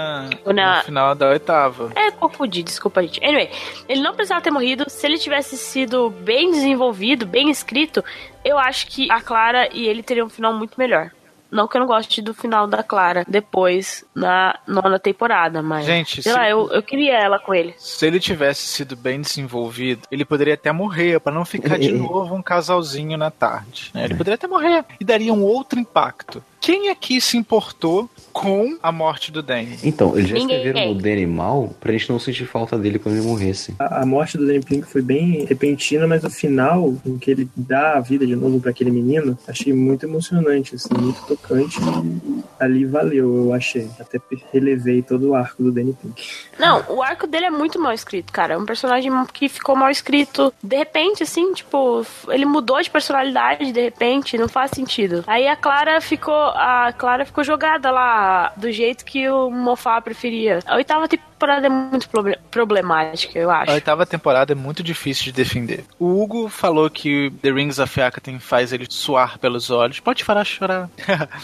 final da 8ª. Confundi, desculpa, gente. Anyway, ele não precisava ter morrido. Se ele tivesse sido bem desenvolvido, bem escrito, eu acho que a Clara e ele teriam um final muito melhor. Não que eu não goste do final da Clara depois, na 9ª temporada, mas... Gente, sei lá, eu queria ela com ele. Se ele tivesse sido bem desenvolvido, ele poderia até morrer, pra não ficar de novo um casalzinho na tarde, né? Ele poderia até morrer e daria um outro impacto. Quem aqui se importou com a morte do Danny? Então, eles já escreveram o Danny mal pra gente não sentir falta dele quando ele morresse. A morte do Danny Pink foi bem repentina, mas o final, em que ele dá a vida de novo pra aquele menino, achei muito emocionante, assim, muito tocante, e ali valeu, eu achei. Até relevei todo o arco do Danny Pink. Não, o arco dele é muito mal escrito, cara. É um personagem que ficou mal escrito. De repente, assim, tipo, ele mudou de personalidade, de repente, não faz sentido. Aí a Clara ficou jogada lá do jeito que o Moffat preferia. A 8ª temporada é muito problemática, eu acho. A 8ª temporada é muito difícil de defender. O Hugo falou que The Rings of Akata faz ele suar pelos olhos. Pode parar de chorar.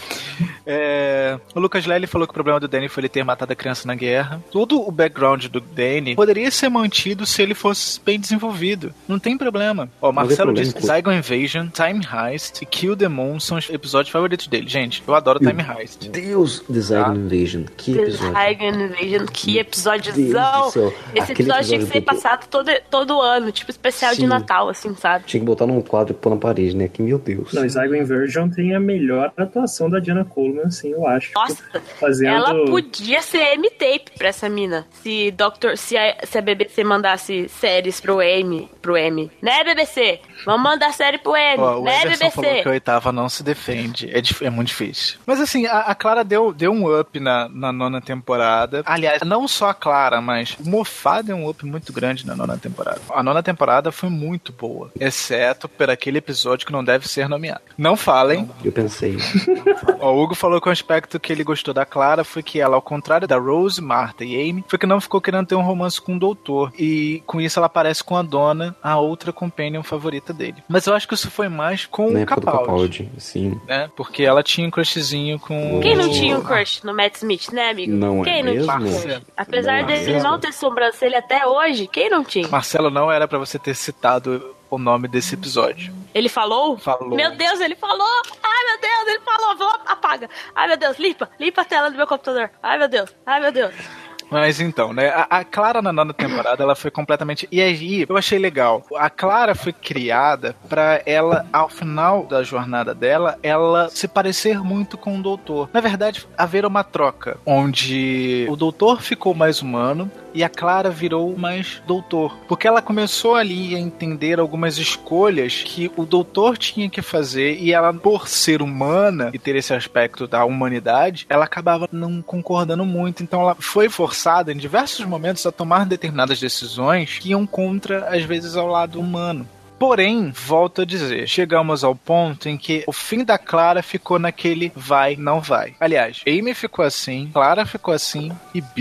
O Lucas Lely falou que o problema do Danny foi ele ter matado a criança na guerra. Todo o background do Danny poderia ser mantido se ele fosse bem desenvolvido. Não tem problema. Ó, Marcelo disse Zygon Invasion, Time Heist e Kill the Moon são os episódios favoritos dele. Gente, eu adoro Time Heist. Deus, The Zygon Invasion. Que episódio. The Zygon Invasion, que episódiozão. Esse episódio tinha que ser passado todo ano, tipo especial de Natal, assim, sabe? Tinha que botar num quadro e pôr na parede, né? Que meu Deus. Não, Zygon Invasion tem a melhor atuação da Diana Coleman, assim, eu acho. Nossa, ela podia ser M-Tape pra essa mina. Se a BBC mandasse séries pro M. Né, BBC? Vamos mandar série pro M, né, BBC? Falou que a 8ª não se defende. É muito difícil. Mas assim, a Clara deu um up na 9ª temporada. Aliás, não só a Clara, mas o Moffat deu um up muito grande na 9ª temporada. A 9ª temporada foi muito boa, exceto por aquele episódio que não deve ser nomeado. Não falem. Eu pensei. O Hugo falou que o aspecto que ele gostou da Clara foi que ela, ao contrário da Rose, Martha e Amy, foi que não ficou querendo ter um romance com o doutor. E com isso ela parece com a Donna, a outra companion favorita dele. Mas eu acho que isso foi mais com o Capaldi. Sim. Né? Porque ela tinha um crushzinho com... Quem não tinha um crush no Matt Smith, né, amigo? Não quem é não mesmo? Tinha? Apesar dele não ter sobrancelha até hoje, quem não tinha? Marcelo, não era pra você ter citado o nome desse episódio. Ele falou? Falou. Meu Deus, ele falou! Ai, meu Deus, ele falou! Apaga! Ai, meu Deus, limpa a tela do meu computador! Ai, meu Deus! Mas então, né, a Clara na 9ª temporada, ela foi completamente... E aí, eu achei legal. A Clara foi criada pra ela, ao final da jornada dela, ela se parecer muito com o doutor. Na verdade, haver uma troca, onde o doutor ficou mais humano e a Clara virou mais doutor. Porque ela começou ali a entender algumas escolhas que o doutor tinha que fazer e ela, por ser humana e ter esse aspecto da humanidade, ela acabava não concordando muito. Então ela foi forçada em diversos momentos a tomar determinadas decisões que iam contra, às vezes, ao lado humano. Porém, volto a dizer, chegamos ao ponto em que o fim da Clara ficou naquele vai, não vai. Aliás, Amy ficou assim, Clara ficou assim e Bill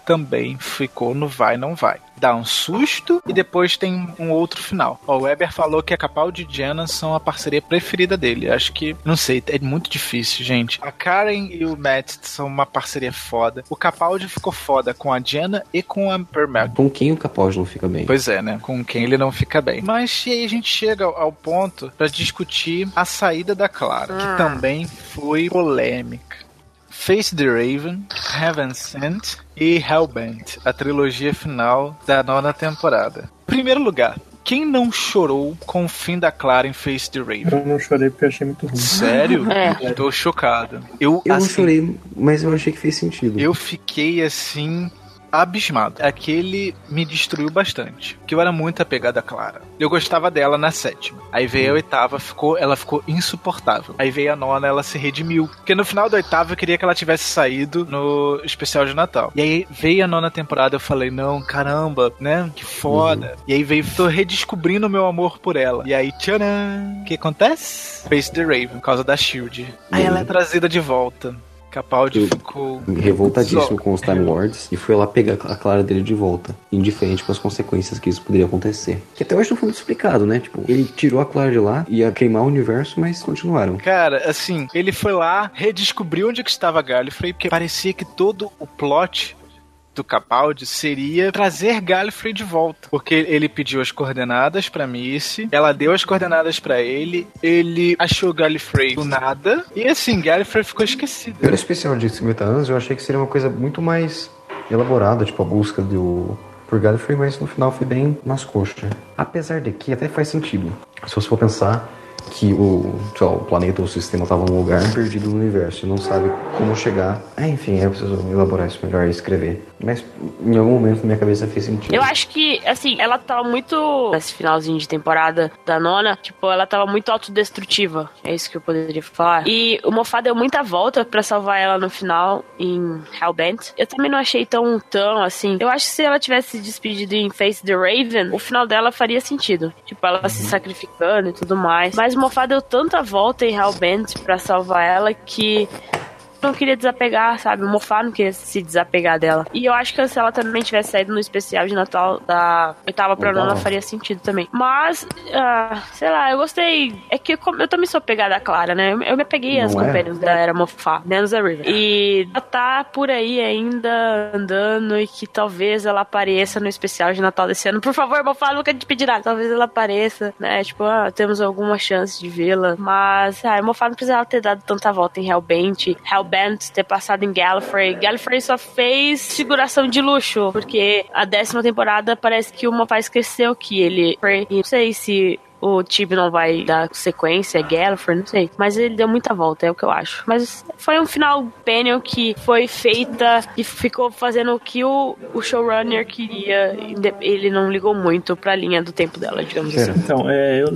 também ficou no vai, não vai. Dá um susto e depois tem um outro final. O Weber falou que a Capaldi e Jenna são a parceria preferida dele. Acho que, não sei, é muito difícil, gente. A Karen e o Matt são uma parceria foda. O Capaldi ficou foda com a Jenna e com a Permel. Com quem o Capaldi não fica bem? Pois é, né? Com quem ele não fica bem. Mas e aí a gente chega ao ponto pra discutir a saída da Clara, que também foi polêmica. Face the Raven, Heaven Sent e Hellbent, a trilogia final da 9ª temporada. Primeiro lugar, quem não chorou com o fim da Clara em Face the Raven? Eu não chorei porque eu achei muito ruim. Sério? Tô chocado. Eu não chorei, mas eu achei que fez sentido. Eu fiquei assim... abismado. Aquele me destruiu bastante, porque eu era muito apegado a Clara. Eu gostava dela na 7ª. Aí veio a 8ª, ela ficou insuportável. Aí veio a 9ª, ela se redimiu. Porque no final da 8ª eu queria que ela tivesse saído no especial de Natal. E aí veio a 9ª temporada, eu falei, não, caramba, né? Que foda. E aí tô redescobrindo o meu amor por ela. E aí, tcharam! O que acontece? Face the Raven, por causa da SHIELD. Aí ela é trazida de volta. Capaldi ficou revoltadíssimo com os Time Lords e foi lá pegar a Clara dele de volta, indiferente com as consequências que isso poderia acontecer. Que até hoje não foi muito explicado, né? Tipo, ele tirou a Clara de lá, ia queimar o universo, mas continuaram. Cara, assim, ele foi lá, redescobriu onde que estava Gallifrey, porque parecia que todo o plot do Capaldi seria trazer Gallifrey de volta, porque ele pediu as coordenadas pra Missy, ela deu as coordenadas pra ele achou Gallifrey do nada, e assim, Gallifrey ficou esquecido. Pelo especial de 50 anos, eu achei que seria uma coisa muito mais elaborada, tipo a busca por Gallifrey, mas no final foi bem nas coxas. Apesar de que até faz sentido, se você for pensar que o planeta ou o sistema estava num lugar perdido no universo e não sabe como chegar. Enfim, eu preciso elaborar isso melhor e escrever. Mas em algum momento na minha cabeça fez sentido. Eu acho que, assim, ela tava muito... Nesse finalzinho de temporada da 9ª, tipo, ela tava muito autodestrutiva. É isso que eu poderia falar. E o Moffat deu muita volta pra salvar ela no final, em Hellbent. Eu também não achei tão assim. Eu acho que se ela tivesse se despedido em Face the Raven, o final dela faria sentido. Tipo, ela se sacrificando e tudo mais. Mas o Moffat deu tanta volta em Hellbent pra salvar ela que não queria desapegar, sabe? O Moffat não queria se desapegar dela. E eu acho que se ela também tivesse saído no especial de Natal da 8ª pra 9ª, faria sentido também. Mas, sei lá, eu gostei. É que eu também sou apegada à Clara, né? Eu me apeguei às companhias da era Moffat, menos a River. E ela tá por aí ainda andando e que talvez ela apareça no especial de Natal desse ano. Por favor, Moffat, nunca te pedir nada. Talvez ela apareça, né? Tipo, temos alguma chance de vê-la. Mas, o Moffat não precisava ter dado tanta volta em Hellbent, ter passado em Gallifrey. Gallifrey só fez figuração de luxo, porque a 10ª temporada parece que o Moffat esqueceu que ele... Não sei se o time não vai dar sequência, Gallifrey, não sei. Mas ele deu muita volta, é o que eu acho. Mas foi um final panel que foi feita e ficou fazendo o que o showrunner queria. Ele não ligou muito pra linha do tempo dela, digamos assim. Então,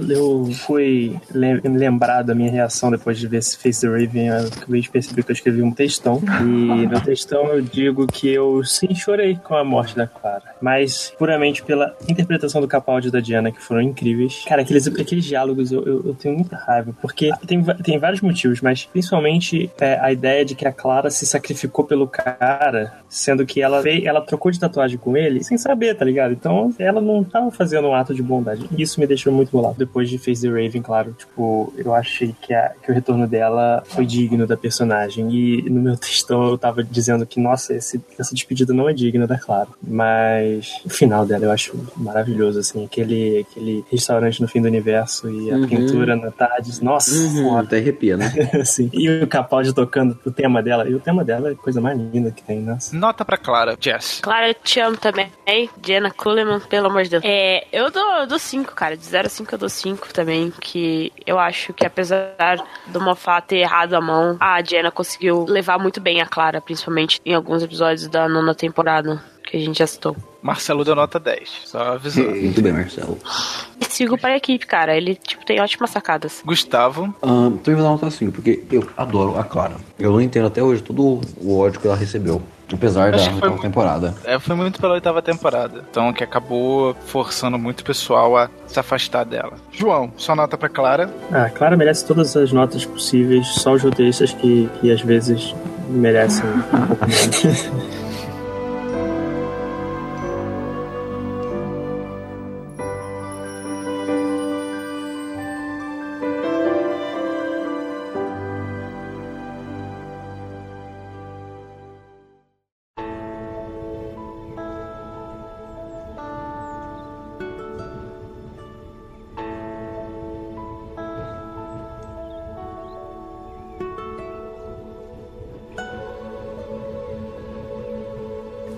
eu fui lembrar da minha reação depois de ver esse Face the Raven. Eu acabei de perceber que eu escrevi um textão. E no textão eu digo que eu sim chorei com a morte da Clara. Mas puramente pela interpretação do Capaldi e da Diana, que foram incríveis. Cara, aqueles diálogos eu tenho muita raiva, porque tem vários motivos, mas principalmente a ideia de que a Clara se sacrificou pelo cara, sendo que ela trocou de tatuagem com ele sem saber, tá ligado? Então ela não tava fazendo um ato de bondade. E isso me deixou muito bolado. Depois de Face the Raven, claro, tipo, eu achei que o retorno dela foi digno da personagem. E no meu textão eu tava dizendo que, nossa, essa despedida não é digna da Clara. Mas o final dela eu acho maravilhoso, assim, aquele restaurante no fim do universo e a pintura na tarde. Nossa, até arrepia, né? Sim. E o Capaldi tocando o tema dela. E o tema dela é a coisa mais linda que tem, nossa. Nota pra Clara, Jess. Clara, eu te amo também. Jenna Coleman, pelo amor de Deus. Eu dou 5, cara. De 0 a 5 eu dou 5 também, que eu acho que apesar do Moffat ter errado a mão, a Jenna conseguiu levar muito bem a Clara, principalmente em alguns episódios da 9ª temporada, que a gente já citou. Marcelo deu nota 10, só avisando. Muito bem, Marcelo. Sigo para a equipe, cara. Ele, tem ótimas sacadas. Gustavo? Então eu vou dar nota 5, porque eu adoro a Clara. Eu não entendo até hoje todo o ódio que ela recebeu. Apesar da 8ª temporada. Foi muito pela 8ª temporada. Então, que acabou forçando muito o pessoal a se afastar dela. João, sua nota pra Clara? A Clara merece todas as notas possíveis, só os roteiristas que às vezes merecem um pouco menos.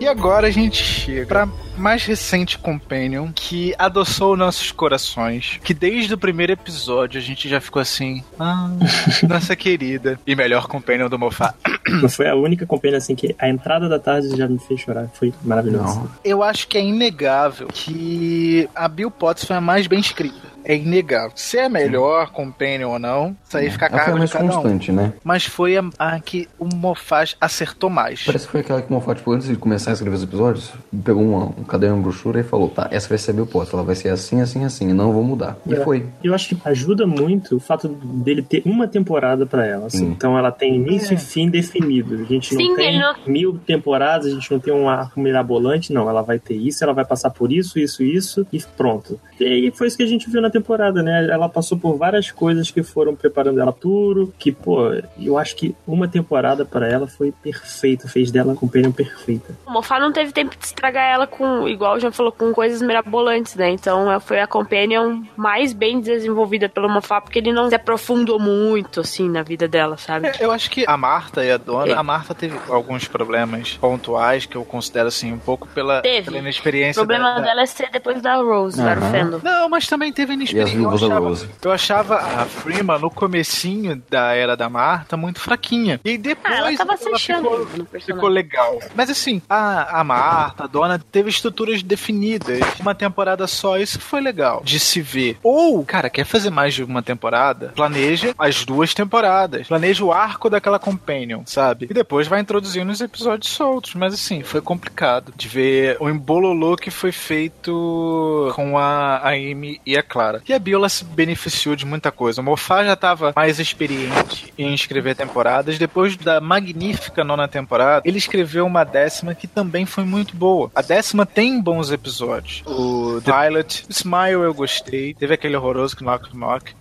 E agora a gente chega pra mais recente companion que adoçou nossos corações, que desde o primeiro episódio a gente já ficou assim, nossa querida e melhor companion do Moffat. Não foi a única companion assim que a entrada da tarde já me fez chorar, foi maravilhoso. Não. Eu acho que é inegável que a Bill Potts foi a mais bem escrita. É inegável. Se é melhor companion ou não, isso aí fica a cargo de cada constante, né? Mas foi a que o Moffat acertou mais. Parece que foi aquela que o Moffat, tipo, antes de começar a escrever os episódios, pegou um caderno, uma brochura e falou, tá, essa vai ser a Bill Potts, ela vai ser assim, assim, assim, e não vou mudar. E foi. Eu acho que ajuda muito o fato dele ter uma temporada pra ela, assim. Então ela tem início e fim definido. A gente não tem 1000 temporadas, a gente não tem um arco mirabolante, não. Ela vai ter isso, ela vai passar por isso e pronto. E foi isso que a gente viu na temporada, né? Ela passou por várias coisas que foram preparando ela futuro, que, pô, eu acho que uma temporada pra ela foi perfeita, fez dela a companion perfeita. O Moffat não teve tempo de estragar ela com, igual já falou, com coisas mirabolantes, né? Então ela foi a companion mais bem desenvolvida pelo Moffat, porque ele não se aprofundou muito, assim, na vida dela, sabe? Eu acho que a Marta e a Donna, a Marta teve alguns problemas pontuais, que eu considero, assim, um pouco pela inexperiência. O problema dela é ser depois da Rose, lá no Fandom. Não, mas também teve inexperiência. Eu achava a Freeman, no comecinho da era da Marta, muito fraquinha. E depois ela tava ficou legal. Mas assim, a Marta, a Donna, teve estruturas definidas. Uma temporada só, isso foi legal de se ver. Ou, cara, quer fazer mais de uma temporada? Planeja as 2 temporadas. Planeja o arco daquela companion, sabe? E depois vai introduzindo os episódios soltos. Mas assim, foi complicado de ver o embololô que foi feito com a Amy e a Clara. E a Biola se beneficiou de muita coisa. O Moffat já estava mais experiente em escrever temporadas. Depois da magnífica 9ª temporada, ele escreveu uma 10ª que também foi muito boa. A 10ª tem bons episódios. O Violet, o Smile eu gostei. Teve aquele horroroso Knock Knock.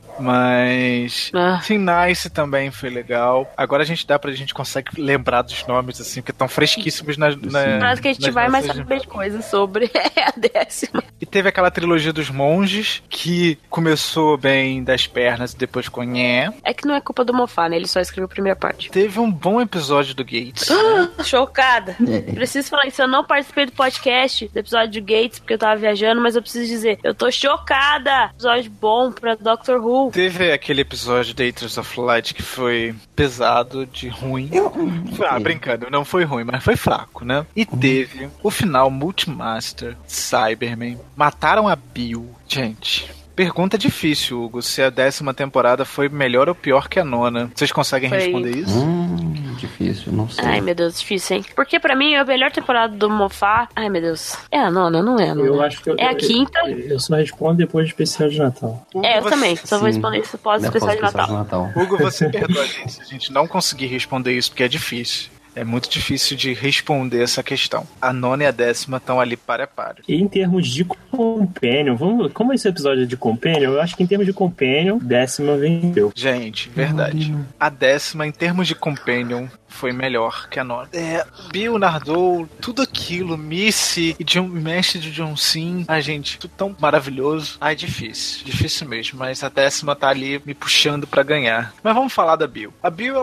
Mas Teen Nice também foi legal. Agora a gente consegue lembrar dos nomes assim, que estão fresquíssimos Mas que a gente vai mais saber de coisas sobre a 10ª. E teve aquela trilogia dos monges que começou bem das pernas e depois com nhé. É que não é culpa do Moffat, né? Ele só escreveu a primeira parte. Teve um bom episódio do Gates. Chocada. Preciso falar isso. Eu não participei do podcast do episódio do Gates porque eu tava viajando, mas eu preciso dizer, eu tô chocada. Episódio bom pra Doctor Who. Teve aquele episódio de Haters of Light que foi pesado, de ruim. Brincando, não foi ruim, mas foi fraco, né? E teve o final Multimaster, Cyberman. Mataram a Bill. Gente, pergunta difícil, Hugo, se a 10ª temporada foi melhor ou pior que a 9ª. Vocês conseguem responder isso? Difícil, não sei. Ai, meu Deus, difícil, hein? Porque pra mim, a melhor temporada do Moffat... Ai, meu Deus. É a 9ª, não é a 9ª. Eu acho que é a 5ª. Eu só respondo depois do especial de Natal. Hugo, eu também. Só vou responder isso após o especial de Natal. Hugo, você perdoa a gente se a gente não conseguir responder isso, porque é difícil. É muito difícil de responder essa questão. A 9ª e a 10ª estão ali para a par. E em termos de companion, como esse episódio é de companion, eu acho que em termos de companion, 10ª venceu. Gente, verdade. A 10ª, em termos de companion, foi melhor que a 9ª. Bill Nardole, tudo aquilo, Missy e mestre de John Sim. Ai, gente, tudo tão maravilhoso. Ai, difícil mesmo, mas a 10ª tá ali me puxando pra ganhar. Mas vamos falar da Bill. A Bill,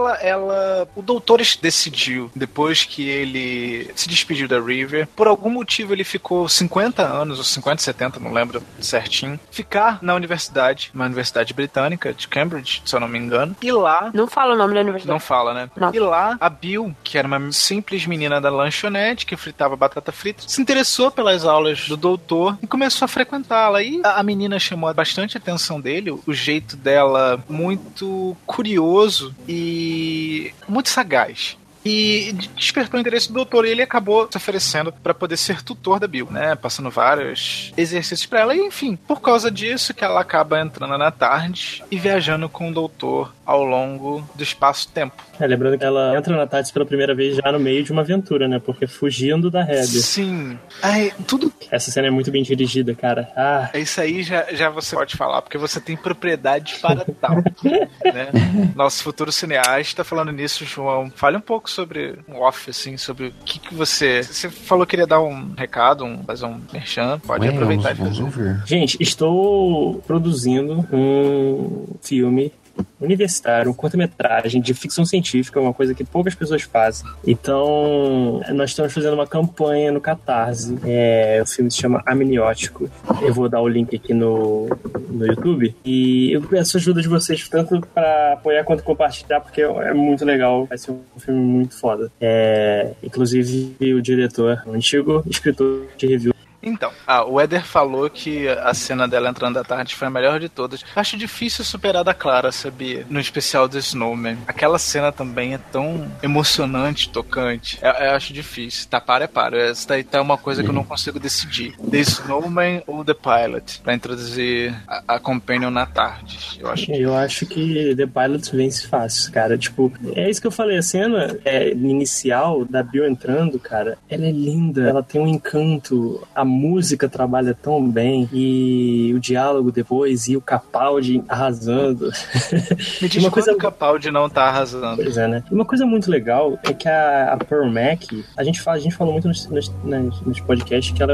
o doutor decidiu, depois que ele se despediu da River, por algum motivo ele ficou 50 anos, ou 50, 70, não lembro certinho, ficar na universidade, uma universidade britânica, de Cambridge, se eu não me engano, e lá... Não fala o nome da universidade. Não fala, né? Não. E lá, a Bill, que era uma simples menina da lanchonete, que fritava batata frita, se interessou pelas aulas do doutor e começou a frequentá-la. E a menina chamou bastante a atenção dele, o jeito dela muito curioso e muito sagaz. E despertou o interesse do doutor e ele acabou se oferecendo para poder ser tutor da Bill, né? Passando vários exercícios para ela. E enfim, por causa disso que ela acaba entrando na tarde e viajando com o doutor ao longo do espaço-tempo. Lembrando que ela entra na tarde pela primeira vez já no meio de uma aventura, né? Porque fugindo da Heather. Sim. Ai, tudo... Essa cena é muito bem dirigida, cara. Isso aí já você pode falar, porque você tem propriedade para tal. Né? Nosso futuro cineasta falando nisso, João. Fale um pouco sobre um off, assim, sobre o que você... Você falou que queria dar um recado, fazer um merchan. Pode aproveitar e fazer. Gente, estou produzindo um filme universitário, um curta-metragem de ficção científica, uma coisa que poucas pessoas fazem. Então, nós estamos fazendo uma campanha no Catarse. O filme se chama Amniótico. Eu vou dar o link aqui no YouTube. E eu peço a ajuda de vocês, tanto para apoiar quanto compartilhar, porque é muito legal. Vai ser um filme muito foda. Inclusive, o diretor, um antigo escritor de review. Então, o Éder falou que a cena dela entrando à tarde foi a melhor de todas. Acho difícil superar da Clara, sabia? No especial do Snowman. Aquela cena também é tão emocionante, tocante. Eu acho difícil. Tá, para. Essa daí tá uma coisa que eu não consigo decidir. The Snowman ou The Pilot? Pra introduzir a Companion na tarde. Eu acho que The Pilot vence fácil, cara. Tipo, é isso que eu falei. A cena inicial da Bill entrando, cara, ela é linda. Ela tem um encanto. A música trabalha tão bem e o diálogo depois e o Capaldi arrasando. Me diz uma coisa, o Capaldi não tá arrasando. Pois é, né? Uma coisa muito legal é que a Pearl Mac, a gente falou muito nos podcasts que ela é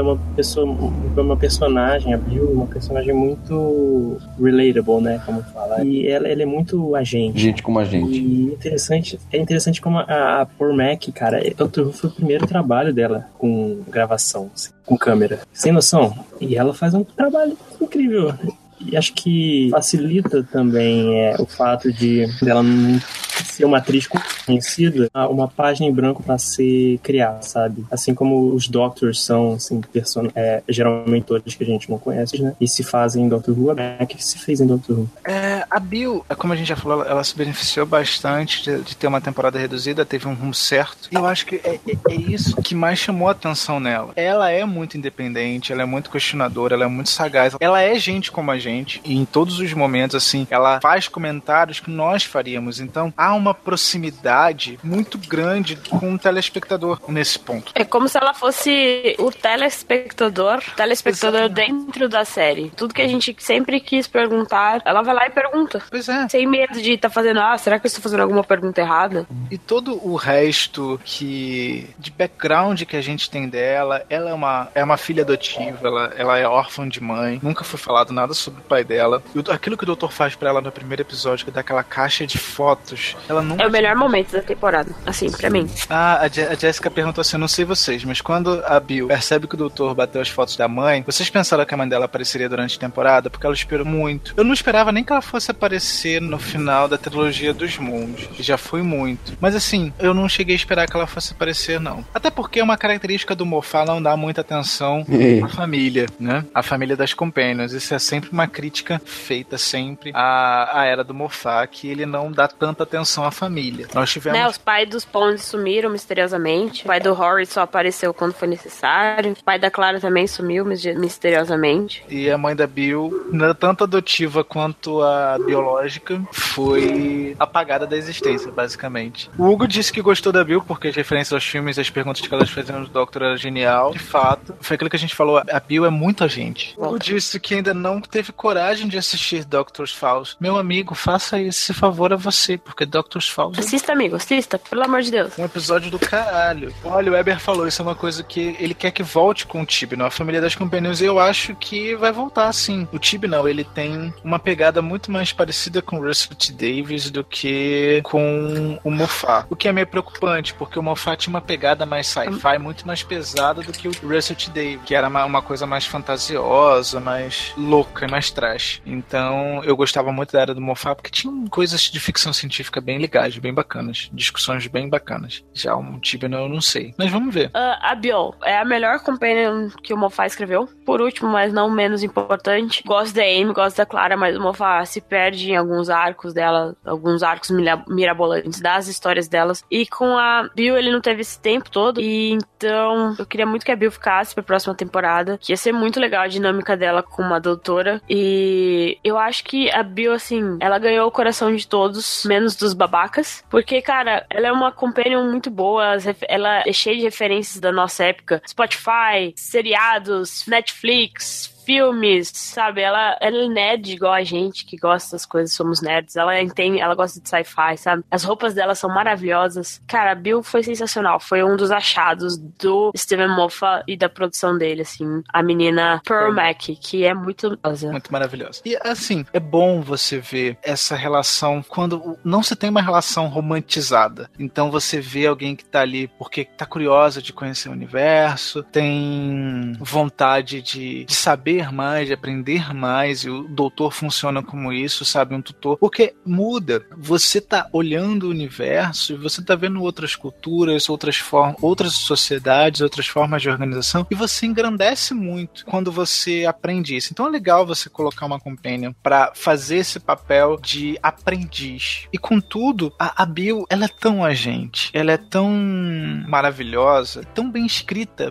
uma personagem, a Bill, uma personagem muito relatable, né? Como fala. E ela é muito agente. Gente como a gente. E é interessante como a Pearl Mac, cara, Doctor Who foi o primeiro trabalho dela com gravação, assim, com câmera. Sem noção. E ela faz um trabalho incrível. E acho que facilita também o fato de dela não ser uma atriz conhecida, uma página em branco para ser criada, sabe? Assim como os Doctors são, assim, geralmente todos que a gente não conhece, né? E se fazem em Doctor Who, que se fez em Doctor Who. A Bill, como a gente já falou, ela se beneficiou bastante de ter uma temporada reduzida, teve um rumo certo. E eu acho que é isso que mais chamou a atenção nela. Ela é muito independente, ela é muito questionadora, ela é muito sagaz. Ela é gente como a gente. E em todos os momentos, assim, ela faz comentários que nós faríamos. Então, há uma proximidade muito grande com o telespectador nesse ponto. É como se ela fosse o telespectador Exatamente. Dentro da série. Tudo que a gente sempre quis perguntar, ela vai lá e pergunta. Pois é. Sem medo de estar fazendo, será que eu estou fazendo alguma pergunta errada? E todo o resto de background que a gente tem dela, ela é uma filha adotiva, ela é órfã de mãe, nunca foi falado nada sobre o pai dela. E aquilo que o doutor faz pra ela no primeiro episódio, que dá aquela caixa de fotos, ela nunca... É o melhor momento da temporada, assim, pra mim. A Jessica perguntou assim, eu não sei vocês, mas quando a Bill percebe que o doutor bateu as fotos da mãe, vocês pensaram que a mãe dela apareceria durante a temporada? Porque ela esperou muito. Eu não esperava nem que ela fosse aparecer no final da trilogia dos mundos, que já foi muito. Mas assim, eu não cheguei a esperar que ela fosse aparecer, não. Até porque é uma característica do Moffat não dar muita atenção à família, né? A família das Companions. Isso é sempre uma crítica feita sempre à era do Moffat, que ele não dá tanta atenção à família. Nós tivemos... Os pais dos Ponds sumiram misteriosamente. O pai do Rory só apareceu quando foi necessário. O pai da Clara também sumiu misteriosamente. E a mãe da Bill, tanto adotiva quanto a biológica, foi apagada da existência, basicamente. O Hugo disse que gostou da Bill porque as referências aos filmes e as perguntas que elas faziam no Doctor era genial. De fato, foi aquilo que a gente falou, a Bill é muita gente. O Hugo disse que ainda não teve coragem de assistir Doctor's Falls. Meu amigo, faça esse favor a você, porque Doctor's Falls... Assista, amigo, assista, pelo amor de Deus. Um episódio do caralho. Olha, o Weber falou, isso é uma coisa que ele quer que volte com o Tibnall, a família das Companions, e eu acho que vai voltar, sim. O Tibnall, ele tem uma pegada muito mais parecida com o Russell T. Davies do que com o Moffat. O que é meio preocupante, porque o Moffat tinha uma pegada mais sci-fi, muito mais pesada do que o Russell T. Davies, que era uma coisa mais fantasiosa, mais louca, mais trash. Então, eu gostava muito da era do Moffat, porque tinha coisas de ficção científica bem legais, bem bacanas. Discussões bem bacanas. Já o Tibnall eu não sei. Mas vamos ver. A Bill é a melhor companion que o Moffat escreveu. Por último, mas não menos importante, gosto da Amy, gosto da Clara, mas o Moffat se perde em alguns arcos dela, alguns arcos mirabolantes das histórias delas. E com a Bill, ele não teve esse tempo todo. E então, eu queria muito que a Bill ficasse pra próxima temporada. Que ia ser muito legal a dinâmica dela com uma doutora. E eu acho que a Bill, assim, ela ganhou o coração de todos, menos dos babacas. Porque, cara, ela é uma companion muito boa. Ela é cheia de referências da nossa época. Spotify, seriados, Netflix, filmes, sabe? Ela é nerd igual a gente, que gosta das coisas, somos nerds. Ela entende, ela gosta de sci-fi, sabe? As roupas dela são maravilhosas. Cara, a Bill foi sensacional. Foi um dos achados do Steven Moffat e da produção dele, assim. A menina Pearl Mac, que é muito maravilhosa. E, assim, é bom você ver essa relação quando não se tem uma relação romantizada. Então você vê alguém que tá ali porque tá curiosa de conhecer o universo, tem vontade de saber mais, de aprender mais, e o doutor funciona como isso, sabe? Um tutor. Porque muda. Você tá olhando o universo e você tá vendo outras culturas, outras sociedades, outras formas de organização, e você engrandece muito quando você aprende isso. Então é legal você colocar uma companion pra fazer esse papel de aprendiz. E contudo, a Bill, ela é tão agente, ela é tão maravilhosa, tão bem escrita,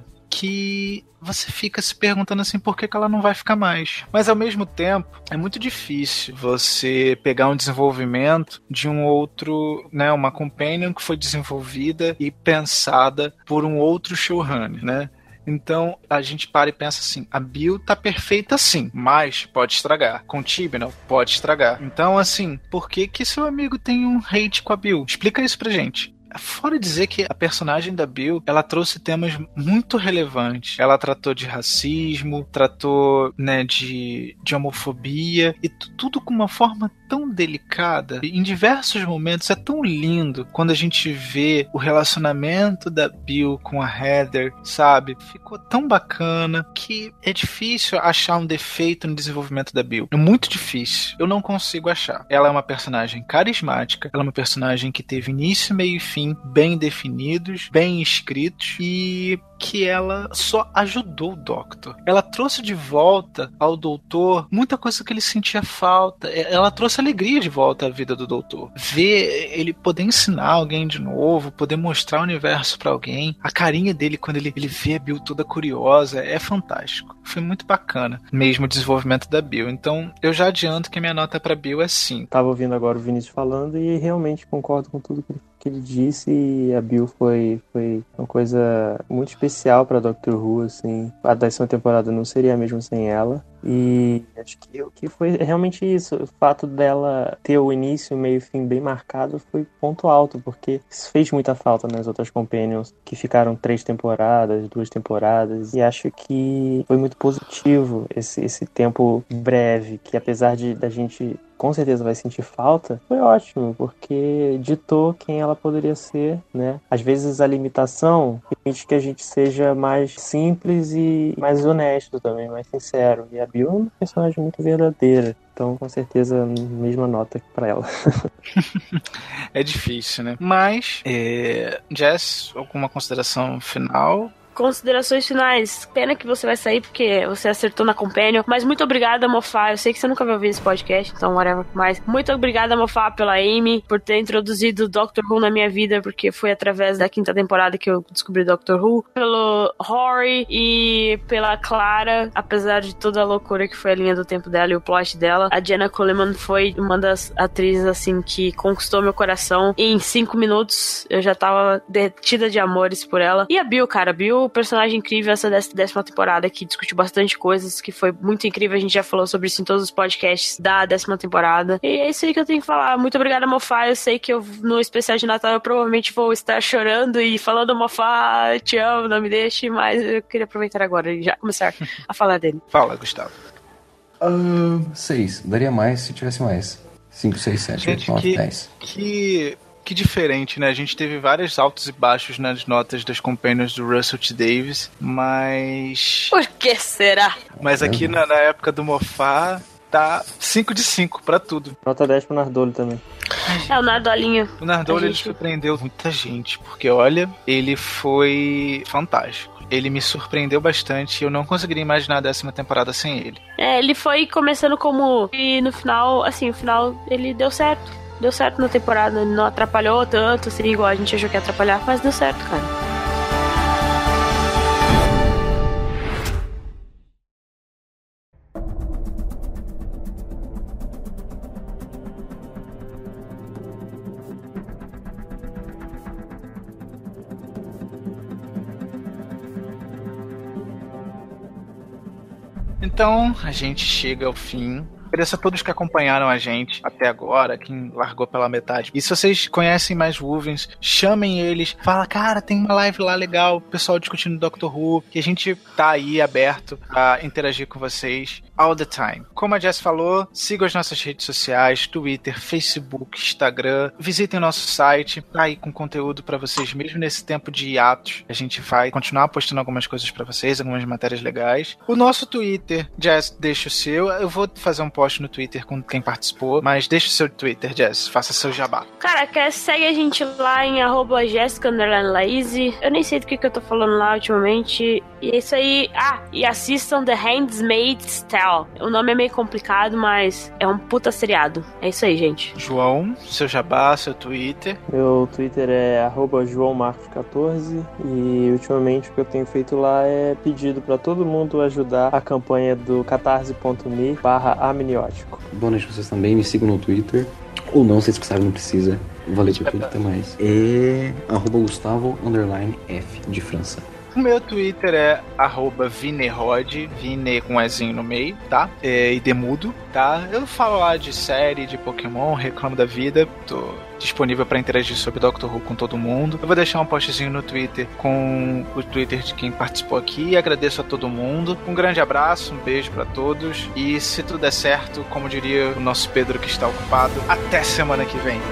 que você fica se perguntando assim, por que ela não vai ficar mais? Mas ao mesmo tempo, é muito difícil você pegar um desenvolvimento de um outro, né, uma companion que foi desenvolvida e pensada por um outro showrunner, né? Então a gente para e pensa assim, a Bill tá perfeita sim, mas pode estragar. Com Chibnall, pode estragar. Então assim, por que seu amigo tem um hate com a Bill? Explica isso pra gente. Fora dizer que a personagem da Bill, ela trouxe temas muito relevantes. Ela tratou de racismo, tratou, né, de homofobia, e tudo com uma forma tão delicada. Em diversos momentos é tão lindo quando a gente vê o relacionamento da Bill com a Heather, sabe? Ficou tão bacana que é difícil achar um defeito no desenvolvimento da Bill. É muito difícil. Eu não consigo achar. Ela é uma personagem carismática, ela é uma personagem que teve início, meio e fim bem definidos, bem escritos, e que ela só ajudou o Doctor. Ela trouxe de volta ao Doutor muita coisa que ele sentia falta. Ela trouxe alegria de volta à vida do Doutor. Ver ele poder ensinar alguém de novo, poder mostrar o universo pra alguém, a carinha dele quando ele vê a Bill toda curiosa, é fantástico. Foi muito bacana mesmo o desenvolvimento da Bill. Então eu já adianto que a minha nota pra Bill é 5. Tava ouvindo agora o Vinícius falando e realmente concordo com tudo que ele disse, e a Bill foi uma coisa muito especial para Doctor Who, assim. A 10ª temporada não seria a mesma sem ela. E acho que o que foi realmente isso, o fato dela ter o início, meio e fim bem marcado foi ponto alto, porque isso fez muita falta nas outras Companions, que ficaram 3 temporadas, 2 temporadas, e acho que foi muito positivo esse tempo breve, que apesar da gente com certeza vai sentir falta, foi ótimo, porque ditou quem ela poderia ser, né? Às vezes a limitação permite que a gente seja mais simples e mais honesto também, mais sincero. E a Bill é uma personagem muito verdadeira. Então, com certeza, mesma nota pra ela. É difícil, né? Mas, Jess, alguma consideração final? Considerações finais. Pena que você vai sair porque você acertou na Companion. Mas muito obrigada, Moffat. Eu sei que você nunca vai ouvir esse podcast, então whatever. Mas muito obrigada, Moffat, pela Amy, por ter introduzido Doctor Who na minha vida, porque foi através da 5ª temporada que eu descobri Doctor Who. Pelo Rory e pela Clara, apesar de toda a loucura que foi a linha do tempo dela e o plot dela. A Jenna Coleman foi uma das atrizes, assim, que conquistou meu coração. E em 5 minutos eu já tava detida de amores por ela. E a Bill, cara, Bill, personagem incrível essa 10ª temporada, que discutiu bastante coisas, que foi muito incrível. A gente já falou sobre isso em todos os podcasts da 10ª temporada. E é isso aí que eu tenho que falar. Muito obrigada, Moffat. Eu sei que no especial de Natal eu provavelmente vou estar chorando e falando, Moffat, te amo, não me deixe, mas eu queria aproveitar agora e já começar a falar dele. Fala, Gustavo. 6. Daria mais se tivesse mais. 5, 6, 7, 8, 9, 10. Que diferente, né? A gente teve vários altos e baixos nas notas das Companions do Russell T. Davies, mas... Por que será? Mas aqui na época do Moffat, tá 5 de 5 pra tudo. Nota 10 pro Nardole também. É, o Nardolinho. O Nardole, ele surpreendeu muita gente, porque, olha, ele foi fantástico. Ele me surpreendeu bastante e eu não conseguiria imaginar a 10ª temporada sem ele. Ele foi começando como... E no final, assim, o final, ele deu certo. Deu certo na temporada, não atrapalhou tanto, assim, igual a gente achou que ia atrapalhar, mas deu certo, cara. Então, a gente chega ao fim. Agradeço a todos que acompanharam a gente até agora, quem largou pela metade. E se vocês conhecem mais Wuvens, chamem eles. Fala, cara, tem uma live lá legal, o pessoal discutindo Doctor Who, que a gente tá aí aberto a interagir com vocês all the time. Como a Jess falou, sigam as nossas redes sociais, Twitter, Facebook, Instagram. Visitem o nosso site, tá aí com conteúdo pra vocês, mesmo nesse tempo de hiatos. A gente vai continuar postando algumas coisas pra vocês, algumas matérias legais. O nosso Twitter, Jess, deixa o seu. Eu vou fazer um post no Twitter com quem participou, mas deixa o seu Twitter, Jess, faça seu jabá. Cara, segue a gente lá em @Jessica_Laise. Eu nem sei do que eu tô falando lá ultimamente. E é isso aí. E assistam The Handmaid's Tale. O nome é meio complicado, mas é um puta seriado. É isso aí, gente. João, seu jabá, seu Twitter. Meu Twitter é @JoãoMarcos14 e ultimamente o que eu tenho feito lá é pedido pra todo mundo ajudar a campanha do catarse.me/amniótico. Boa noite pra vocês também, me sigam no Twitter. Ou não, vocês que sabem, não precisa. Valeu por tudo, até mais. É @Gustavo_F de França. O meu Twitter é @Vinerod, Vine com Ezinho no meio, tá? E demudo, tá? Eu falo lá de série, de Pokémon, reclamo da vida, tô disponível para interagir sobre Doctor Who com todo mundo. Eu vou deixar um postzinho no Twitter com o Twitter de quem participou aqui e agradeço a todo mundo. Um grande abraço, um beijo para todos e se tudo der certo, como diria o nosso Pedro que está ocupado, até semana que vem.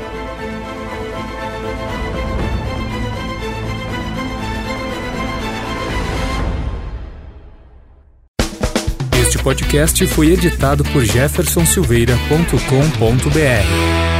Este podcast foi editado por jeffersonsilveira.com.br.